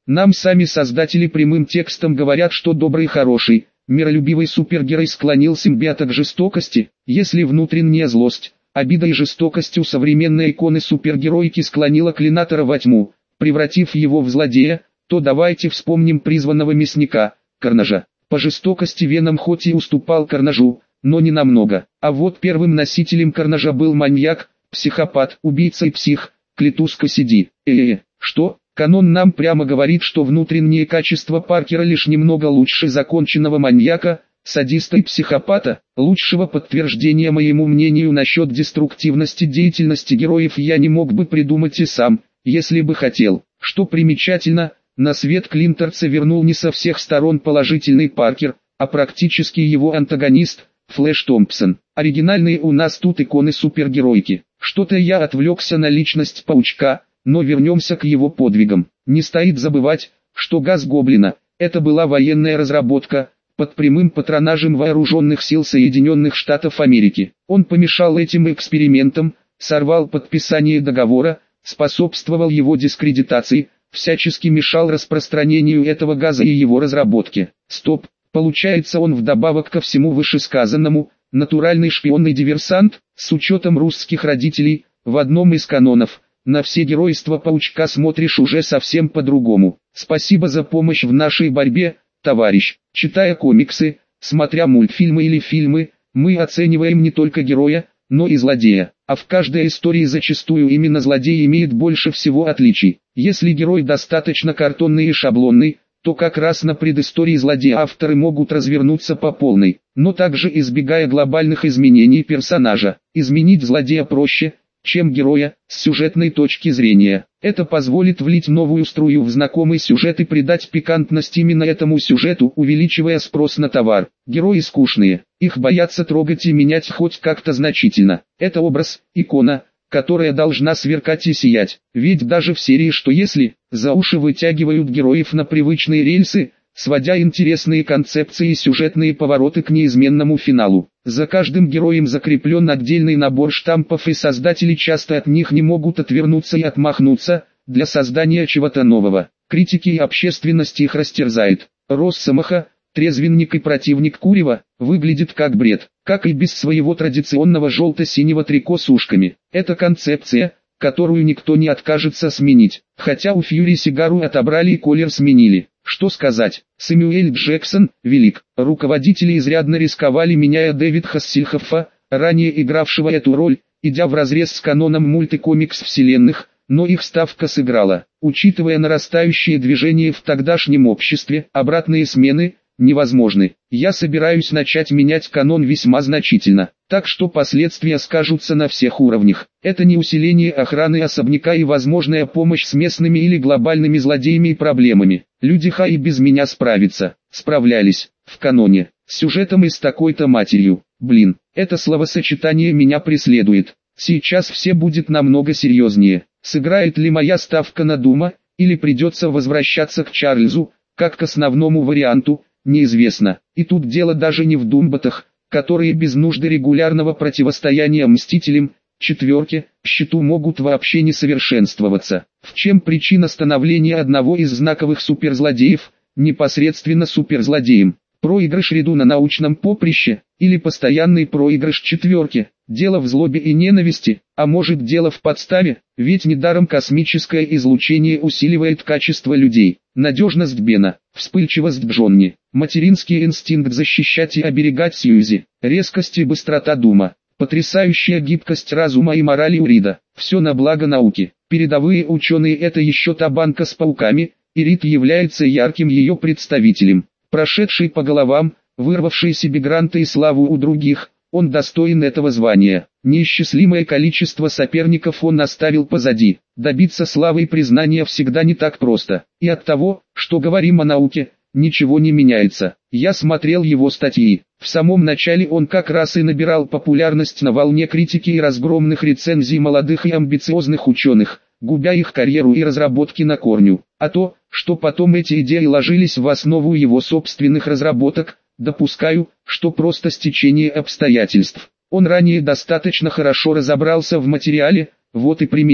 Нам сами создатели прямым текстом говорят, что добрый, хороший, миролюбивый супергерой склонил симбиота к жестокости. Если внутренняя злость, обида и жестокость у современной иконы супергероики склонила Клинатора во тьму, превратив его в злодея, то давайте вспомним призванного мясника, Карнажа. По жестокости Веном хоть и уступал Карнажу, но не намного. А вот первым носителем Карнажа был маньяк, психопат, убийца и псих, Клетус Кассиди. Что? Канон нам прямо говорит, что внутренние качества Паркера лишь немного лучше законченного маньяка, садиста и психопата. Лучшего подтверждения моему мнению насчет деструктивности деятельности героев я не мог бы придумать и сам, если бы хотел. Что примечательно, на свет Клинторца вернул не со всех сторон положительный Паркер, а практически его антагонист, Флэш Томпсон. Оригинальные у нас тут иконы супергеройки. Что-то я отвлекся на личность Паучка, но вернемся к его подвигам. Не стоит забывать, что Газ Гоблина – это была военная разработка, под прямым патронажем Вооруженных сил Соединенных Штатов Америки. Он помешал этим экспериментам, сорвал подписание договора, способствовал его дискредитации, всячески мешал распространению этого газа и его разработке. Стоп, получается он вдобавок ко всему вышесказанному, натуральный шпионный диверсант, с учетом русских родителей, в одном из канонов. На все геройства Паучка смотришь уже совсем по-другому. Спасибо за помощь в нашей борьбе, товарищ. Читая комиксы, смотря мультфильмы или фильмы, мы оцениваем не только героя, но и злодея. А в каждой истории зачастую именно злодей имеет больше всего отличий. Если герой достаточно картонный и шаблонный, то как раз на предыстории злодея авторы могут развернуться по полной, но также избегая глобальных изменений персонажа. Изменить злодея проще, чем героя, с сюжетной точки зрения. Это позволит влить новую струю в знакомый сюжет и придать пикантность именно этому сюжету, увеличивая спрос на товар. Герои скучные, их боятся трогать и менять хоть как-то значительно. Это образ, икона, которая должна сверкать и сиять. Ведь даже в серии «Что если» за уши вытягивают героев на привычные рельсы, сводя интересные концепции и сюжетные повороты к неизменному финалу. За каждым героем закреплен отдельный набор штампов, и создатели часто от них не могут отвернуться и отмахнуться, для создания чего-то нового. Критики и общественность их растерзает. Росомаха, трезвенник и противник Курева, выглядит как бред, как и без своего традиционного желто-синего трико с ушками. Это концепция, которую никто не откажется сменить, хотя у Фьюри сигару отобрали и колер сменили. Что сказать, Сэмюэль Джексон, велик. Руководители изрядно рисковали, меняя Дэвид Хассельхоффа, ранее игравшего эту роль, идя вразрез с каноном мультикомикс вселенных, но их ставка сыграла. Учитывая нарастающие движения в тогдашнем обществе, обратные смены невозможны. Я собираюсь начать менять канон весьма значительно, так что последствия скажутся на всех уровнях. Это не усиление охраны особняка и возможная помощь с местными или глобальными злодеями и проблемами. Люди и без меня справлялись, в каноне, с сюжетом и с такой-то матерью. Блин, это словосочетание меня преследует. Сейчас все будет намного серьезнее. Сыграет ли моя ставка на Дума, или придется возвращаться к Чарльзу, как к основному варианту, неизвестно. И тут дело даже не в думботах, которые без нужды регулярного противостояния Мстителям, четверке, Щиту могут вообще не совершенствоваться. В чем причина становления одного из знаковых суперзлодеев, непосредственно суперзлодеем? Проигрыш ряду на научном поприще, или постоянный проигрыш четверке? Дело в злобе и ненависти, а может дело в подставе, ведь недаром космическое излучение усиливает качество людей. Надежность Бена, вспыльчивость Джонни, материнский инстинкт защищать и оберегать Сьюзи, резкость и быстрота Дума, потрясающая гибкость разума и морали у Рида. Все на благо науки. Передовые ученые — это еще та банка с пауками, и Рид является ярким ее представителем. Прошедший по головам, вырвавший себе гранты и славу у других, он достоин этого звания. Неисчислимое количество соперников он оставил позади. Добиться славы и признания всегда не так просто. И от того, что говорим о науке, ничего не меняется. Я смотрел его статьи. В самом начале он как раз и набирал популярность на волне критики и разгромных рецензий молодых и амбициозных ученых, губя их карьеру и разработки на корню. А то, что потом эти идеи ложились в основу его собственных разработок, допускаю, что просто стечение обстоятельств. Он ранее достаточно хорошо разобрался в материале, вот и применил.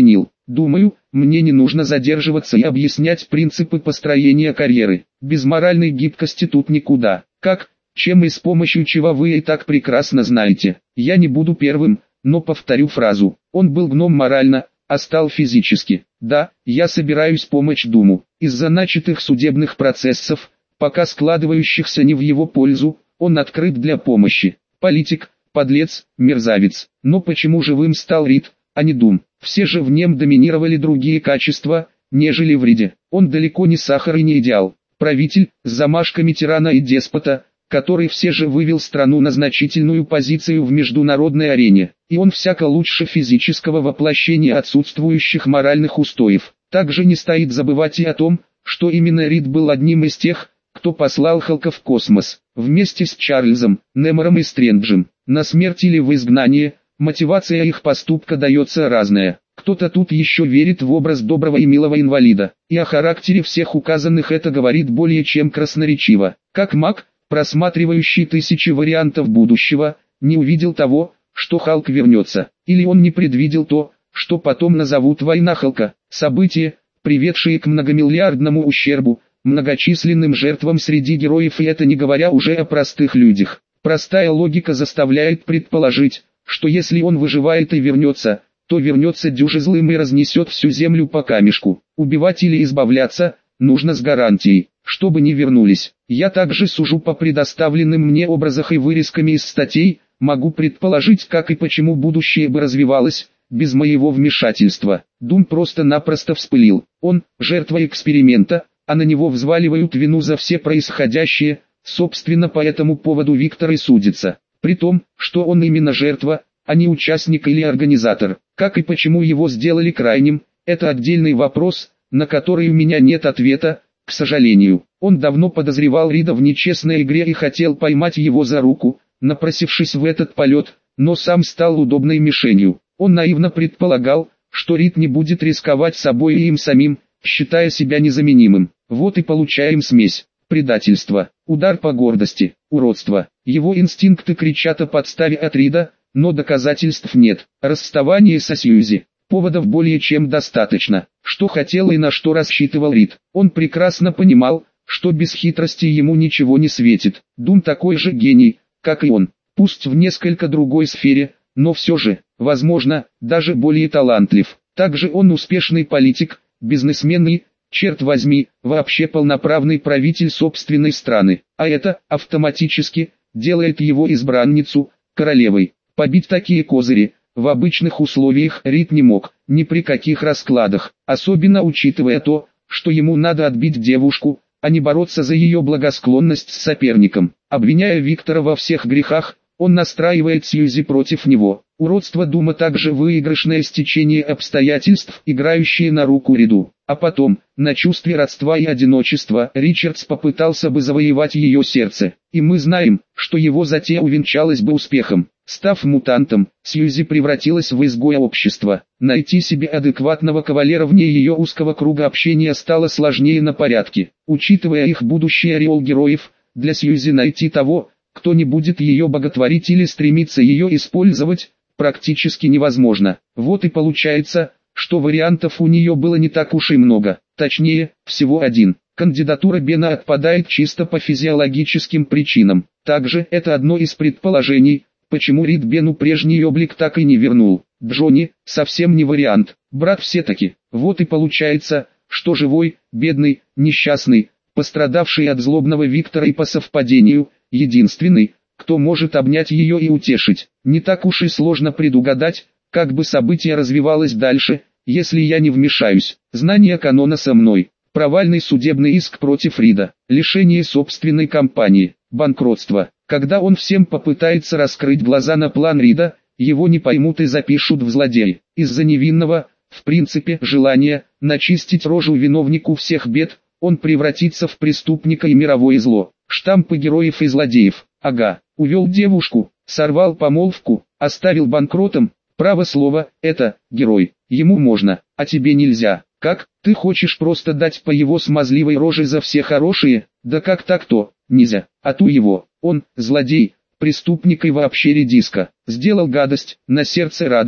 Думаю, мне не нужно задерживаться и объяснять принципы построения карьеры. Без моральной гибкости тут никуда. Как, чем и с помощью чего вы и так прекрасно знаете. Я не буду первым, но повторю фразу. Он был гном морально, а стал физически. Да, я собираюсь помочь Думу. Из-за начатых судебных процессов, пока складывающихся не в его пользу, он открыт для помощи. Политик, подлец, мерзавец. Но почему живым стал Рид, а не Дум? Все же в нем доминировали другие качества, нежели в Риде. Он далеко не сахар и не идеал. Правитель, с замашками тирана и деспота, который все же вывел страну на значительную позицию в международной арене. И он всяко лучше физического воплощения отсутствующих моральных устоев. Также не стоит забывать и о том, что именно Рид был одним из тех, кто послал Халка в космос, вместе с Чарльзом, Немором и Стрэнджем, на смерть или в изгнание. Мотивация их поступка дается разная. Кто-то тут еще верит в образ доброго и милого инвалида, и о характере всех указанных это говорит более чем красноречиво. Как маг, просматривающий тысячи вариантов будущего, не увидел того, что Халк вернется, или он не предвидел то, что потом назовут война Халка, событие, приведшее к многомиллиардному ущербу, многочисленным жертвам среди героев, и это не говоря уже о простых людях. Простая логика заставляет предположить, что если он выживает и вернется, то вернется дюже злым и разнесет всю землю по камешку. Убивать или избавляться, нужно с гарантией, чтобы не вернулись. Я также сужу по предоставленным мне образах и вырезками из статей, могу предположить, как и почему будущее бы развивалось, без моего вмешательства. Дум просто-напросто вспылил. Он – жертва эксперимента, а на него взваливают вину за все происходящее, собственно по этому поводу Виктор и судится. При том, что он именно жертва, а не участник или организатор. Как и почему его сделали крайним, это отдельный вопрос, на который у меня нет ответа, к сожалению. Он давно подозревал Рида в нечестной игре и хотел поймать его за руку, напросившись в этот полет, но сам стал удобной мишенью. Он наивно предполагал, что Рид не будет рисковать собой и им самим, считая себя незаменимым. Вот и получаем смесь. Предательство, удар по гордости, уродство. Его инстинкты кричат о подставе от Рида, но доказательств нет. Расставание со Сьюзи. Поводов более чем достаточно. Что хотел и на что рассчитывал Рид. Он прекрасно понимал, что без хитрости ему ничего не светит. Дум такой же гений, как и он. Пусть в несколько другой сфере, но все же, возможно, даже более талантлив. Также он успешный политик, бизнесмен и, черт возьми, вообще полноправный правитель собственной страны. А это, автоматически, делает его избранницу, королевой. Побить такие козыри, в обычных условиях Рид не мог, ни при каких раскладах. Особенно учитывая то, что ему надо отбить девушку, а не бороться за ее благосклонность с соперником. Обвиняя Виктора во всех грехах, он настраивает Сьюзи против него. Уродство Дума также выигрышное стечение обстоятельств, играющие на руку Риду. А потом, на чувстве родства и одиночества, Ричардс попытался бы завоевать ее сердце. И мы знаем, что его затея увенчалась бы успехом. Став мутантом, Сьюзи превратилась в изгоя общества. Найти себе адекватного кавалера вне ее узкого круга общения стало сложнее на порядке. Учитывая их будущий ореол героев, для Сьюзи найти того, кто не будет ее боготворить или стремиться ее использовать, практически невозможно. Вот и получается, что вариантов у нее было не так уж и много. Точнее, всего один. Кандидатура Бена отпадает чисто по физиологическим причинам. Также это одно из предположений, почему Рид Бену прежний облик так и не вернул. Джонни совсем не вариант. Брат все-таки. Вот и получается, что живой, бедный, несчастный, пострадавший от злобного Виктора и по совпадению, единственный, кто может обнять ее и утешить. Не так уж и сложно предугадать, как бы событие развивалось дальше, если я не вмешаюсь. Знание канона со мной. Провальный судебный иск против Рида. Лишение собственной компании. Банкротство. Когда он всем попытается раскрыть глаза на план Рида, его не поймут и запишут в злодеи. Из-за невинного, в принципе, желания начистить рожу виновнику всех бед, он превратится в преступника и мировое зло. Штампы героев и злодеев. Ага, увел девушку, сорвал помолвку, оставил банкротом. Право слово, это герой. Ему можно, а тебе нельзя. Как, ты хочешь просто дать по его смазливой роже за все хорошие? Да как так-то? Нельзя. А ту его, он, злодей, преступник и вообще редиска. Сделал гадость, на сердце радость,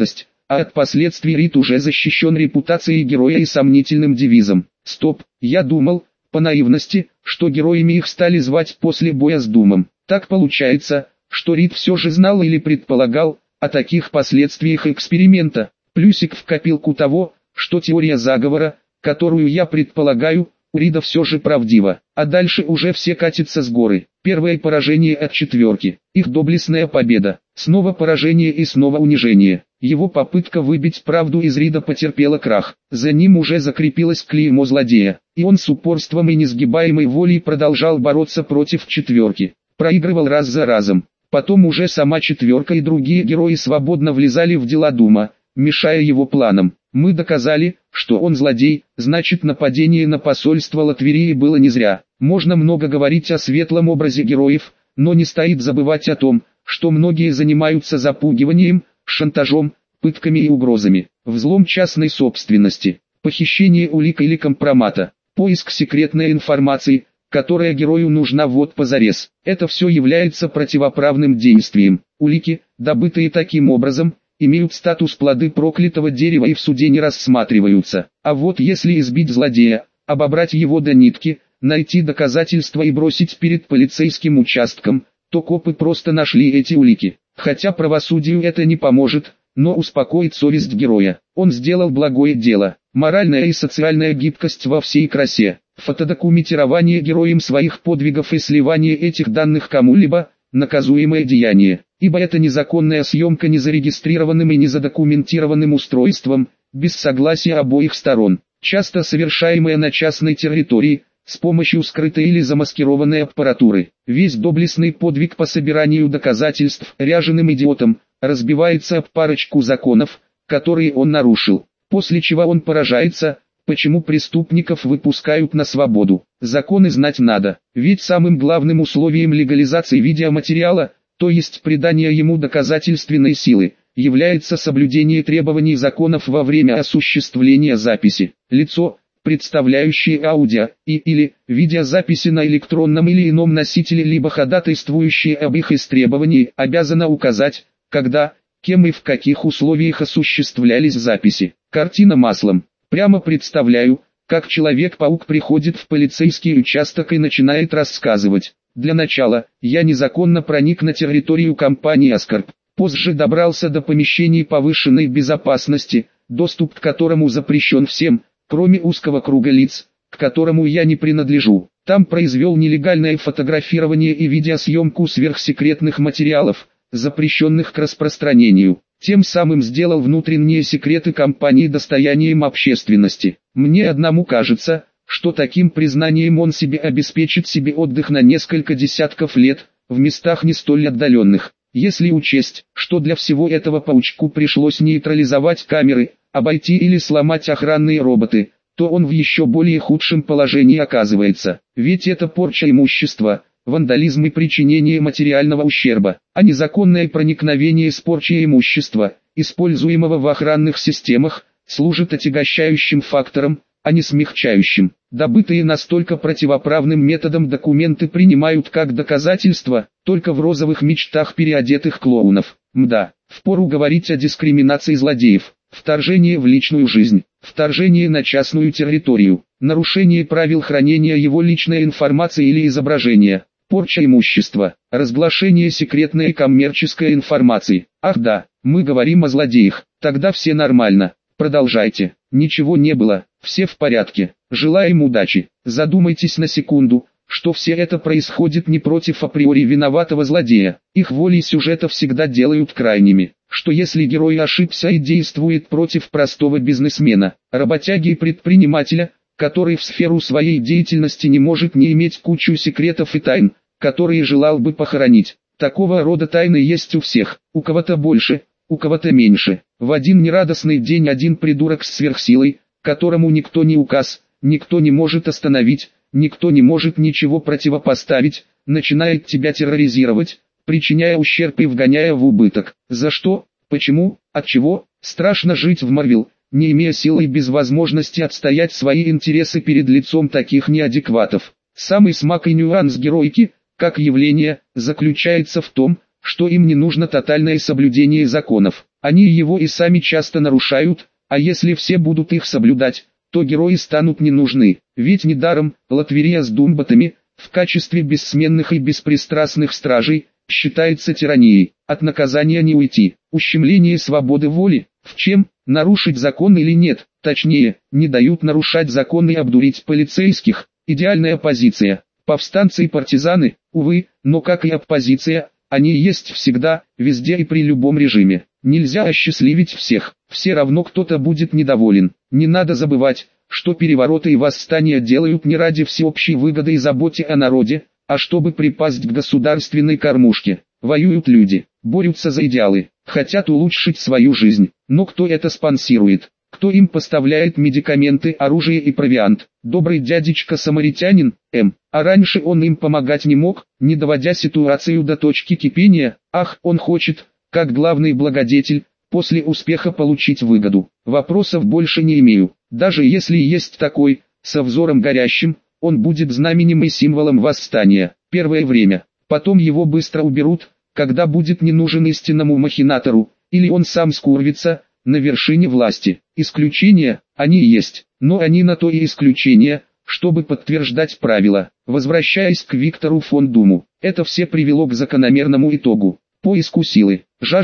а от последствий Рид уже защищен репутацией героя и сомнительным девизом. Стоп, я думал, по наивности, что героями их стали звать после боя с Думом. Так получается, что Рид все же знал или предполагал о таких последствиях эксперимента. Плюсик в копилку того, что теория заговора, которую я предполагаю, у Рида все же правдива. А дальше уже все катятся с горы. Первое поражение от четверки. Их доблестная победа. Снова поражение и снова унижение. Его попытка выбить правду из Рида потерпела крах. За ним уже закрепилось клеймо злодея. И он с упорством и несгибаемой волей продолжал бороться против четверки. Проигрывал раз за разом. Потом уже сама четверка и другие герои свободно влезали в дела Дума, мешая его планам. Мы доказали, что он злодей, значит нападение на посольство Латверии было не зря. Можно много говорить о светлом образе героев, но не стоит забывать о том, что многие занимаются запугиванием, шантажом, пытками и угрозами, взлом частной собственности, похищение улик или компромата, поиск секретной информации, которая герою нужна вот позарез. Это все является противоправным действием. Улики, добытые таким образом, имеют статус плоды проклятого дерева и в суде не рассматриваются. А вот если избить злодея, обобрать его до нитки, найти доказательства и бросить перед полицейским участком, то копы просто нашли эти улики. Хотя правосудию это не поможет, но успокоит совесть героя. Он сделал благое дело. Моральная и социальная гибкость во всей красе. Фотодокументирование героем своих подвигов и сливание этих данных кому-либо – наказуемое деяние. Ибо это незаконная съемка незарегистрированным и незадокументированным устройством, без согласия обоих сторон, часто совершаемая на частной территории, с помощью скрытой или замаскированной аппаратуры. Весь доблестный подвиг по собиранию доказательств ряженым идиотом разбивается об парочку законов, которые он нарушил, после чего он поражается, почему преступников выпускают на свободу. Законы знать надо, ведь самым главным условием легализации видеоматериала, то есть придания ему доказательственной силы, является соблюдение требований законов во время осуществления записи. Лицо, представляющее аудио или видеозаписи на электронном или ином носителе, либо ходатайствующее об их истребовании, обязано указать, когда, кем и в каких условиях осуществлялись записи. Картина маслом. Прямо представляю, как Человек-паук приходит в полицейский участок и начинает рассказывать. Для начала, я незаконно проник на территорию компании Аскорб. Позже добрался до помещений повышенной безопасности, доступ к которому запрещен всем, кроме узкого круга лиц, к которому я не принадлежу. Там произвел нелегальное фотографирование и видеосъемку сверхсекретных материалов, запрещенных к распространению. Тем самым сделал внутренние секреты компании достоянием общественности. Мне одному кажется, что таким признанием он себе обеспечит себе отдых на несколько десятков лет, в местах не столь отдаленных. Если учесть, что для всего этого паучку пришлось нейтрализовать камеры, обойти или сломать охранные роботы, то он в еще более худшем положении оказывается. Ведь это порча имущества, вандализм и причинение материального ущерба, а незаконное проникновение с порчей имущества, используемого в охранных системах, служит отягощающим фактором, а не смягчающим. Добытые настолько противоправным методом документы принимают как доказательство, только в розовых мечтах переодетых клоунов. Мда, впору говорить о дискриминации злодеев, вторжение в личную жизнь, вторжение на частную территорию, нарушение правил хранения его личной информации или изображения, порча имущества, разглашение секретной и коммерческой информации. Ах да, мы говорим о злодеях, тогда все нормально. Продолжайте. Ничего не было, все в порядке. Желаем удачи. Задумайтесь на секунду, что все это происходит не против априори виноватого злодея. Их воли сюжета всегда делают крайними. Что если герой ошибся и действует против простого бизнесмена, работяги и предпринимателя, который в сферу своей деятельности не может не иметь кучу секретов и тайн, которые желал бы похоронить. Такого рода тайны есть у всех, у кого-то больше, у кого-то меньше. В один нерадостный день один придурок с сверхсилой, которому никто не указ, никто не может остановить, никто не может ничего противопоставить, начинает тебя терроризировать, причиняя ущерб и вгоняя в убыток. За что? Почему? От чего? Страшно жить в Марвел, не имея силы и без возможности отстоять свои интересы перед лицом таких неадекватов. Самый смак и нюанс героики, как явление, заключается в том, что им не нужно тотальное соблюдение законов. Они его и сами часто нарушают, а если все будут их соблюдать, то герои станут не нужны. Ведь недаром Латверия с думботами, в качестве бессменных и беспристрастных стражей, считается тиранией. От наказания не уйти. Ущемление свободы воли, в чем, нарушить закон или нет, точнее, не дают нарушать закон и обдурить полицейских, идеальная позиция. Повстанцы и партизаны, увы, но как и оппозиция, они есть всегда, везде и при любом режиме. Нельзя осчастливить всех, все равно кто-то будет недоволен. Не надо забывать, что перевороты и восстания делают не ради всеобщей выгоды и заботы о народе, а чтобы припасть к государственной кормушке. Воюют люди, борются за идеалы, хотят улучшить свою жизнь. Но кто это спонсирует? Кто им поставляет медикаменты, оружие и провиант? Добрый дядечка-самаритянин, М. А раньше он им помогать не мог, не доводя ситуацию до точки кипения. Ах, он хочет, как главный благодетель, после успеха получить выгоду. Вопросов больше не имею. Даже если есть такой, со взором горящим, он будет знаменем и символом восстания. Первое время. Потом его быстро уберут, когда будет не нужен истинному махинатору, или он сам скурвится на вершине власти. Исключения, они есть, но они на то и исключения, чтобы подтверждать правила. Возвращаясь к Виктору фон Думу, это все привело к закономерному итогу. Поиску силы,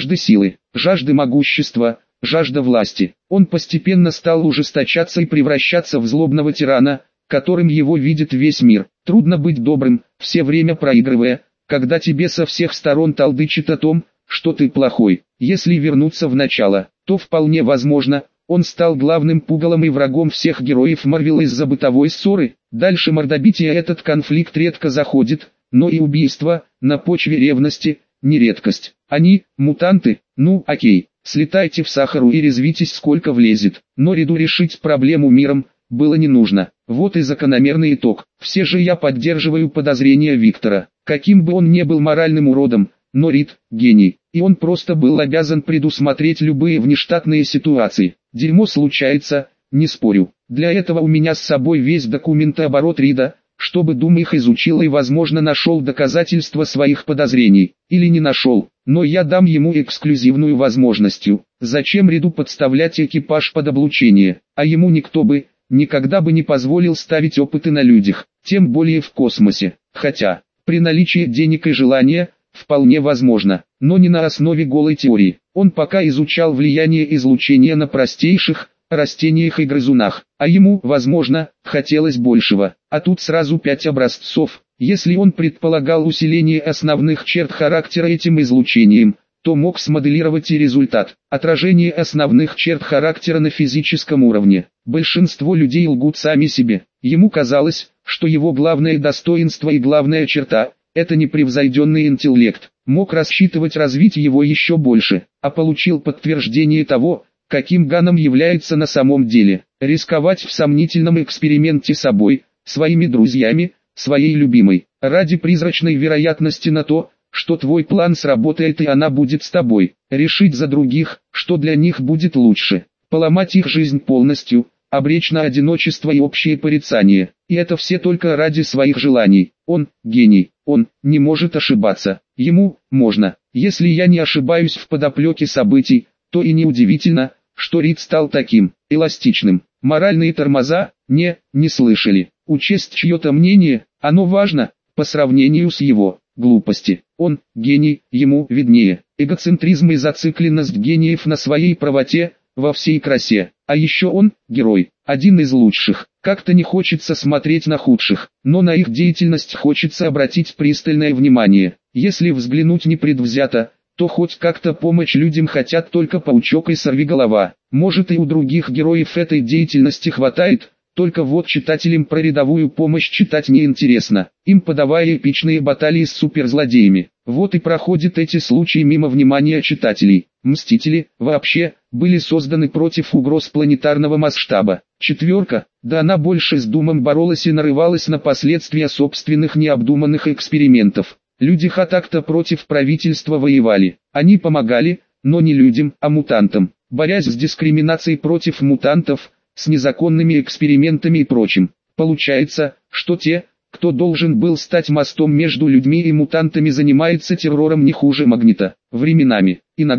жажды могущества, жажда власти. Он постепенно стал ужесточаться и превращаться в злобного тирана, которым его видит весь мир. Трудно быть добрым, все время проигрывая, когда тебе со всех сторон толдычат о том, что ты плохой. Если вернуться в начало, то вполне возможно, он стал главным пугалом и врагом всех героев Марвел из-за бытовой ссоры. Дальше мордобития этот конфликт редко заходит, но и убийства, на почве ревности, не редкость. Они, мутанты, ну окей, слетайте в Сахару и резвитесь сколько влезет. Но Риду решить проблему миром было не нужно. Вот и закономерный итог. Все же я поддерживаю подозрения Виктора. Каким бы он ни был моральным уродом, но Рид – гений, и он просто был обязан предусмотреть любые внештатные ситуации. Дерьмо случается, не спорю. Для этого у меня с собой весь документооборот Рида, чтобы Дум их изучил и возможно нашел доказательства своих подозрений. Или не нашел, но я дам ему эксклюзивную возможность. Зачем Риду подставлять экипаж под облучение, а ему никто бы, никогда бы не позволил ставить опыты на людях, тем более в космосе. Хотя, при наличии денег и желания, вполне возможно, но не на основе голой теории. Он пока изучал влияние излучения на простейших растениях и грызунах, а ему, возможно, хотелось большего. А тут сразу 5 образцов. Если он предполагал усиление основных черт характера этим излучением, то мог смоделировать и результат. Отражение основных черт характера на физическом уровне. Большинство людей лгут сами себе. Ему казалось, что его главное достоинство и главная черта – это непревзойденный интеллект. Мог рассчитывать развить его еще больше, а получил подтверждение того, каким Ганом является на самом деле. Рисковать в сомнительном эксперименте собой, своими друзьями, своей любимой, ради призрачной вероятности на то, что твой план сработает и она будет с тобой. Решить за других, что для них будет лучше. Поломать их жизнь полностью, обречь на одиночество и общее порицание. И это все только ради своих желаний. Он – гений, он не может ошибаться. Ему можно. Если я не ошибаюсь в подоплеке событий, то и неудивительно, что Рид стал таким эластичным. Моральные тормоза не слышали. Учесть чье-то мнение, оно важно, по сравнению с его глупости. Он гений, ему виднее. Эгоцентризм и зацикленность гениев на своей правоте, во всей красе. А еще он герой, один из лучших. Как-то не хочется смотреть на худших, но на их деятельность хочется обратить пристальное внимание. Если взглянуть непредвзято, то хоть как-то помочь людям хотят только Паучок и Сорвиголова. Может и у других героев этой деятельности хватает, только вот читателям про рядовую помощь читать неинтересно, им подавая эпичные баталии с суперзлодеями. Вот и проходят эти случаи мимо внимания читателей. Мстители, вообще, были созданы против угроз планетарного масштаба. Четверка, да она больше с Думом боролась и нарывалась на последствия собственных необдуманных экспериментов. Люди так-то против правительства воевали. Они помогали, но не людям, а мутантам. Борясь с дискриминацией против мутантов, с незаконными экспериментами и прочим. Получается, что те, кто должен был стать мостом между людьми и мутантами, занимается террором не хуже Магнита. Временами, иногда,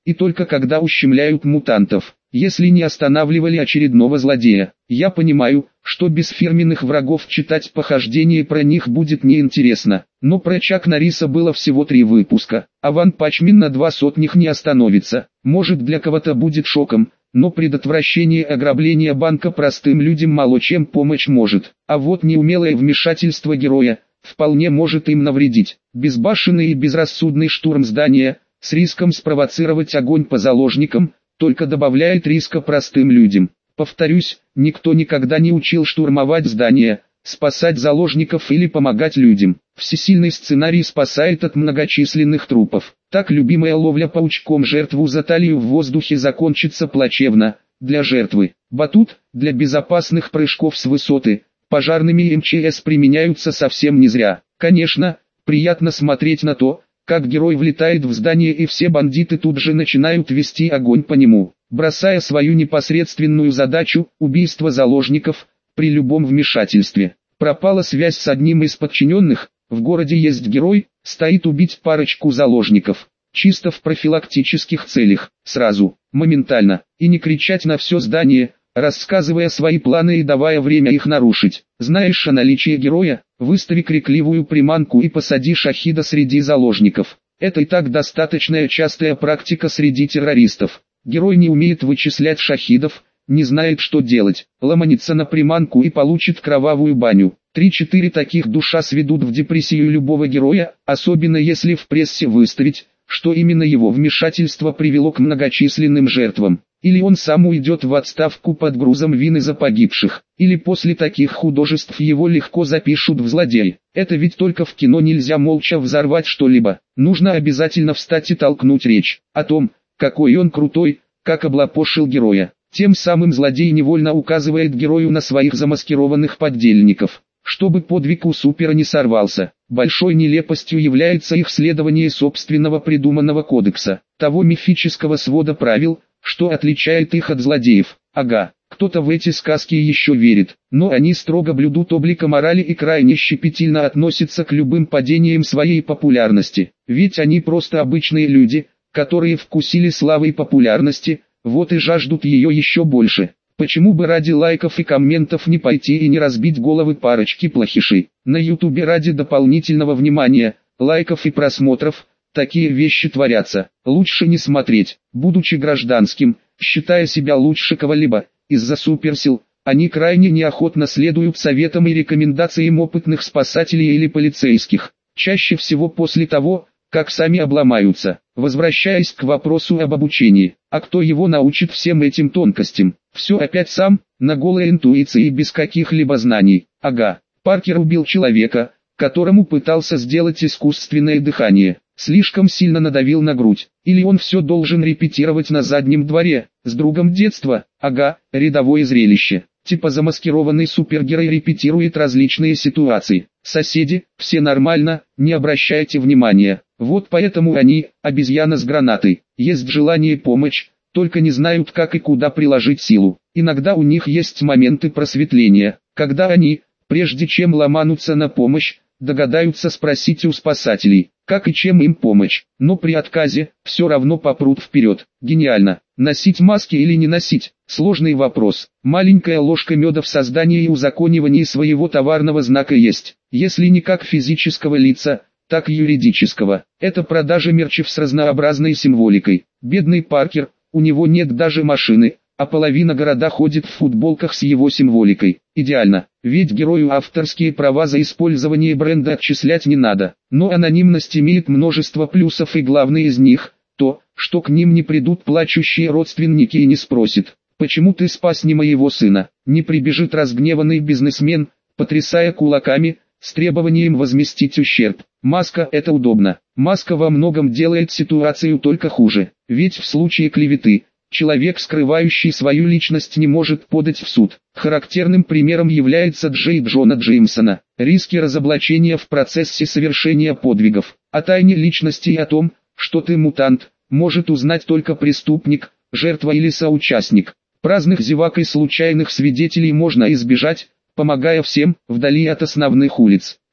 и только когда ущемляют мутантов, если не останавливали очередного злодея. Я понимаю, что без фирменных врагов читать похождения про них будет неинтересно, но про Чак Норриса было всего 3 выпуска, а Ван Панчмен на 200 не остановится. Может, для кого-то будет шоком, но предотвращение ограбления банка простым людям мало чем помочь может, а вот неумелое вмешательство героя вполне может им навредить. Безбашенный и безрассудный штурм здания, с риском спровоцировать огонь по заложникам, только добавляет риска простым людям. Повторюсь, никто никогда не учил штурмовать здания, спасать заложников или помогать людям. Всесильный сценарий спасает от многочисленных трупов. Так любимая ловля паучком жертву за талию в воздухе закончится плачевно для жертвы. Батут для безопасных прыжков с высоты пожарными и МЧС применяются совсем не зря. Конечно, приятно смотреть на то, как герой влетает в здание и все бандиты тут же начинают вести огонь по нему, бросая свою непосредственную задачу – убийство заложников при любом вмешательстве. Пропала связь с одним из подчиненных, в городе есть герой, стоит убить парочку заложников. Чисто в профилактических целях, сразу, моментально, и не кричать на все здание, рассказывая свои планы и давая время их нарушить. Знаешь о наличии героя, выстави крикливую приманку и посади шахида среди заложников. Это и так достаточная частая практика среди террористов. Герой не умеет вычислять шахидов, не знает, что делать, ломанится на приманку и получит кровавую баню. 3-4 таких душа сведут в депрессию любого героя, особенно если в прессе выставить, что именно его вмешательство привело к многочисленным жертвам. Или он сам уйдет в отставку под грузом вины за погибших, или после таких художеств его легко запишут в злодеи. Это ведь только в кино нельзя молча взорвать что-либо, нужно обязательно встать и толкнуть речь о том, какой он крутой, как облапошил героя. Тем самым злодей невольно указывает герою на своих замаскированных поддельников. Чтобы подвиг у супера не сорвался, большой нелепостью является их следование собственного придуманного кодекса, того мифического свода правил, что отличает их от злодеев. Ага, кто-то в эти сказки еще верит, но они строго блюдут облика морали и крайне щепетильно относятся к любым падениям своей популярности. Ведь они просто обычные люди, которые вкусили славы и популярности, вот и жаждут ее еще больше. Почему бы ради лайков и комментов не пойти и не разбить головы парочки плохишей? На ютубе ради дополнительного внимания, лайков и просмотров, такие вещи творятся. Лучше не смотреть. Будучи гражданским, считая себя лучше кого-либо, из-за суперсил, они крайне неохотно следуют советам и рекомендациям опытных спасателей или полицейских. Чаще всего после того, как сами обломаются. Возвращаясь к вопросу об обучении, а кто его научит всем этим тонкостям? Все опять сам, на голой интуиции и без каких-либо знаний. Ага, Паркер убил человека, которому пытался сделать искусственное дыхание. Слишком сильно надавил на грудь. Или он все должен репетировать на заднем дворе, с другом детства? Ага, рядовое зрелище. Типа замаскированный супергерой репетирует различные ситуации. Соседи, все нормально, не обращайте внимания. Вот поэтому они, обезьяна с гранатой. Есть желание помочь, только не знают как и куда приложить силу. Иногда у них есть моменты просветления, когда они, прежде чем ломануться на помощь, догадаются спросить у спасателей, как и чем им помочь. Но при отказе, все равно попрут вперед. Гениально. Носить маски или не носить? Сложный вопрос. Маленькая ложка меда в создании и узаконивании своего товарного знака есть. Если не как физического лица, так и юридического. Это продажа мерчев с разнообразной символикой. Бедный Паркер, у него нет даже машины, а половина города ходит в футболках с его символикой. Идеально, ведь герою авторские права за использование бренда отчислять не надо. Но анонимность имеет множество плюсов, и главный из них – то, что к ним не придут плачущие родственники и не спросят: «Почему ты спас не моего сына?» Не прибежит разгневанный бизнесмен, потрясая кулаками, с требованием возместить ущерб. Маска – это удобно. Маска во многом делает ситуацию только хуже. Ведь в случае клеветы, человек, скрывающий свою личность, не может подать в суд. Характерным примером является Джей Джона Джеймсона. Риски разоблачения в процессе совершения подвигов. О тайне личности и о том, что ты мутант, может узнать только преступник, жертва или соучастник. Праздных зевак и случайных свидетелей можно избежать, помогая всем, вдали от основных улиц.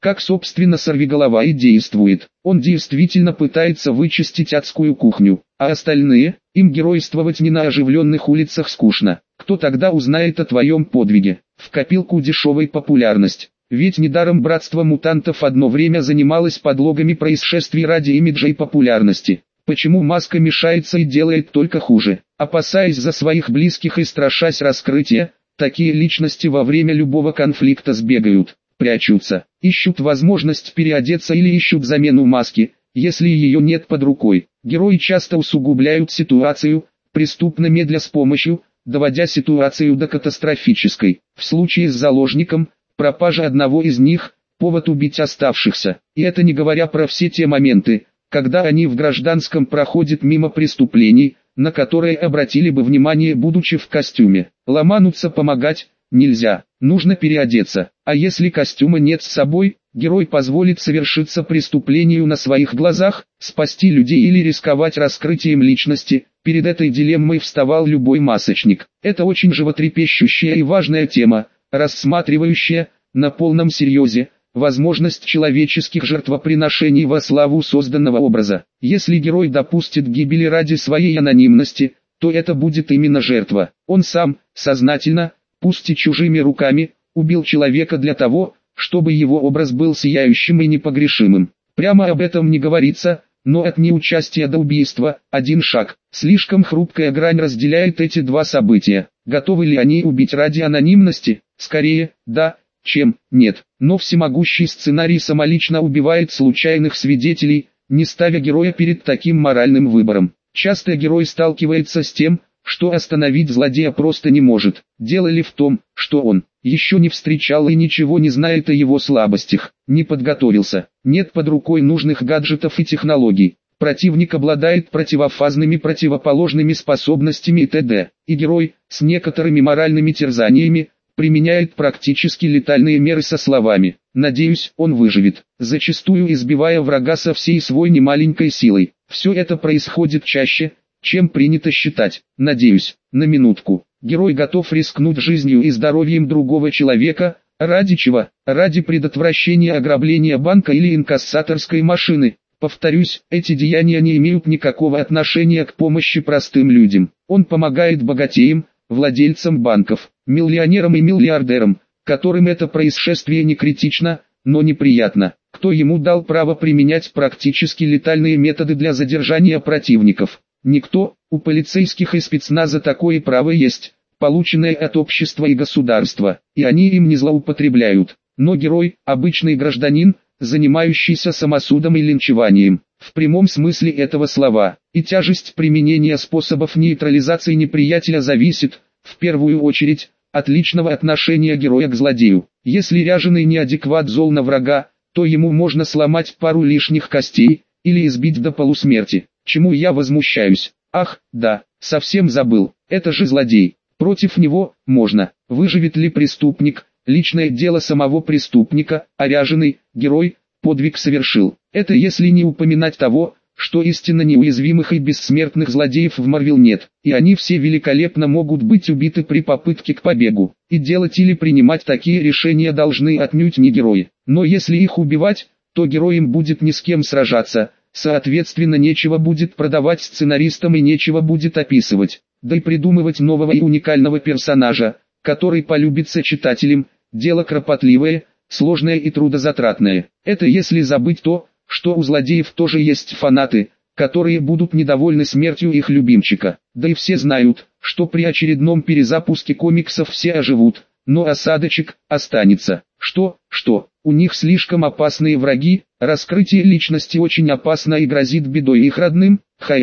Как собственно сорвиголова и действует. Он действительно пытается вычистить адскую кухню, а остальные, им геройствовать не на оживленных улицах скучно. Кто тогда узнает о твоем подвиге? В копилку дешевой популярность. Ведь недаром братство мутантов одно время занималось подлогами происшествий ради имиджа и популярности. Почему Маска мешается и делает только хуже? Опасаясь за своих близких и страшась раскрытия, такие личности во время любого конфликта сбегают, прячутся, ищут возможность переодеться или ищут замену маски, если ее нет под рукой. Герои часто усугубляют ситуацию, преступно медля с помощью, доводя ситуацию до катастрофической. В случае с заложником, пропажа одного из них – повод убить оставшихся. И это не говоря про все те моменты, когда они в гражданском проходят мимо преступлений, на которые обратили бы внимание, будучи в костюме. Ломануться помогать нельзя, нужно переодеться. А если костюма нет с собой, герой позволит совершиться преступлению на своих глазах, спасти людей или рисковать раскрытием личности. Перед этой дилеммой вставал любой масочник. Это очень животрепещущая и важная тема, рассматривающая, на полном серьезе, возможность человеческих жертвоприношений во славу созданного образа. Если герой допустит гибели ради своей анонимности, то это будет именно жертва. Он сам, сознательно, пусть и чужими руками, убил человека для того, чтобы его образ был сияющим и непогрешимым. Прямо об этом не говорится, но от неучастия до убийства – один шаг. Слишком хрупкая грань разделяет эти два события. Готовы ли они убить ради анонимности? Скорее, да, чем нет. Но всемогущий сценарий самолично убивает случайных свидетелей, не ставя героя перед таким моральным выбором. Часто герой сталкивается с тем, что остановить злодея просто не может. Дело ли в том, что он еще не встречал и ничего не знает о его слабостях, не подготовился, нет под рукой нужных гаджетов и технологий. Противник обладает противофазными противоположными способностями и т.д. И герой, с некоторыми моральными терзаниями, применяет практически летальные меры со словами «надеюсь, он выживет», зачастую избивая врага со всей своей немаленькой силой. Все это происходит чаще, чем принято считать. Надеюсь, на минутку. Герой готов рискнуть жизнью и здоровьем другого человека, ради чего? Ради предотвращения ограбления банка или инкассаторской машины. Повторюсь, эти деяния не имеют никакого отношения к помощи простым людям. Он помогает богатеям, владельцам банков, миллионерам и миллиардерам, которым это происшествие не критично, но неприятно. Кто ему дал право применять практически летальные методы для задержания противников? Никто. У полицейских и спецназа такое право есть, полученное от общества и государства, и они им не злоупотребляют. Но герой, обычный гражданин, занимающийся самосудом и линчеванием, в прямом смысле этого слова, и тяжесть применения способов нейтрализации неприятеля зависит, в первую очередь, от личного отношения героя к злодею. Если ряженый неадекват зол на врага, то ему можно сломать пару лишних костей, или избить до полусмерти. Чему я возмущаюсь? Ах, да, совсем забыл, это же злодей. Против него можно. Выживет ли преступник? Личное дело самого преступника, а ряженый герой подвиг совершил. Это если не упоминать того, что истинно неуязвимых и бессмертных злодеев в Марвел нет, и они все великолепно могут быть убиты при попытке к побегу. И делать или принимать такие решения должны отнюдь не герои. Но если их убивать, то героям будет ни с кем сражаться, соответственно нечего будет продавать сценаристам и нечего будет описывать, да и придумывать нового и уникального персонажа, который полюбится читателям. Дело кропотливое, сложное и трудозатратное. Это если забыть то, что у злодеев тоже есть фанаты, которые будут недовольны смертью их любимчика. Да и все знают, что при очередном перезапуске комиксов все оживут, но осадочек останется. Что, у них слишком опасные враги, раскрытие личности очень опасно и грозит бедой их родным,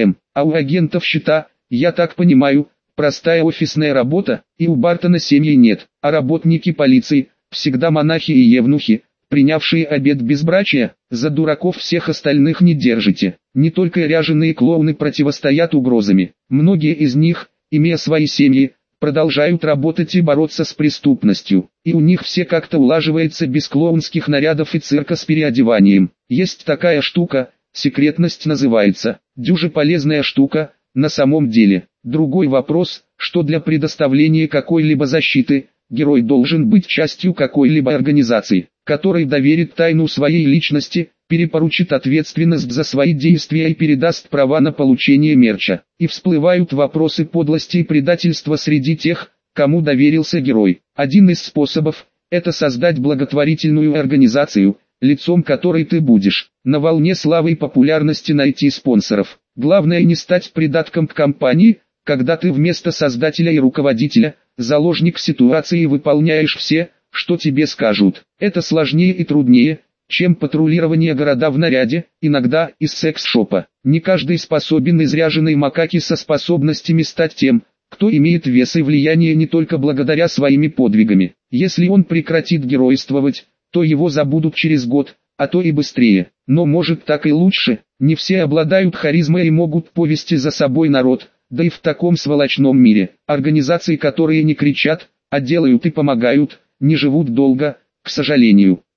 а у агентов щита, я так понимаю, простая офисная работа, и у Бартона семьи нет, а работники полиции, всегда монахи и евнухи, принявшие обет безбрачия, за дураков всех остальных не держите. Не только ряженые клоуны противостоят угрозами, многие из них, имея свои семьи, продолжают работать и бороться с преступностью, и у них все как-то улаживается без клоунских нарядов и цирка с переодеванием. Есть такая штука, секретность называется, дюже полезная штука, на самом деле. Другой вопрос, что для предоставления какой-либо защиты, герой должен быть частью какой-либо организации. который доверит тайну своей личности, перепоручит ответственность за свои действия и передаст права на получение мерча. И всплывают вопросы подлости и предательства среди тех, кому доверился герой. Один из способов – это создать благотворительную организацию, лицом которой ты будешь. На волне славы и популярности найти спонсоров. Главное не стать придатком к компании, когда ты вместо создателя и руководителя, заложник ситуации, выполняешь все, что тебе скажут. Это сложнее и труднее, чем патрулирование города в наряде, иногда из секс-шопа. Не каждый способен из ряженой макаки со способностями стать тем, кто имеет вес и влияние не только благодаря своими подвигами. Если он прекратит геройствовать, то его забудут через год, а то и быстрее. Но может так и лучше, не все обладают харизмой и могут повести за собой народ, да и в таком сволочном мире. Организации, которые не кричат, а делают и помогают, не живут долго, к сожалению.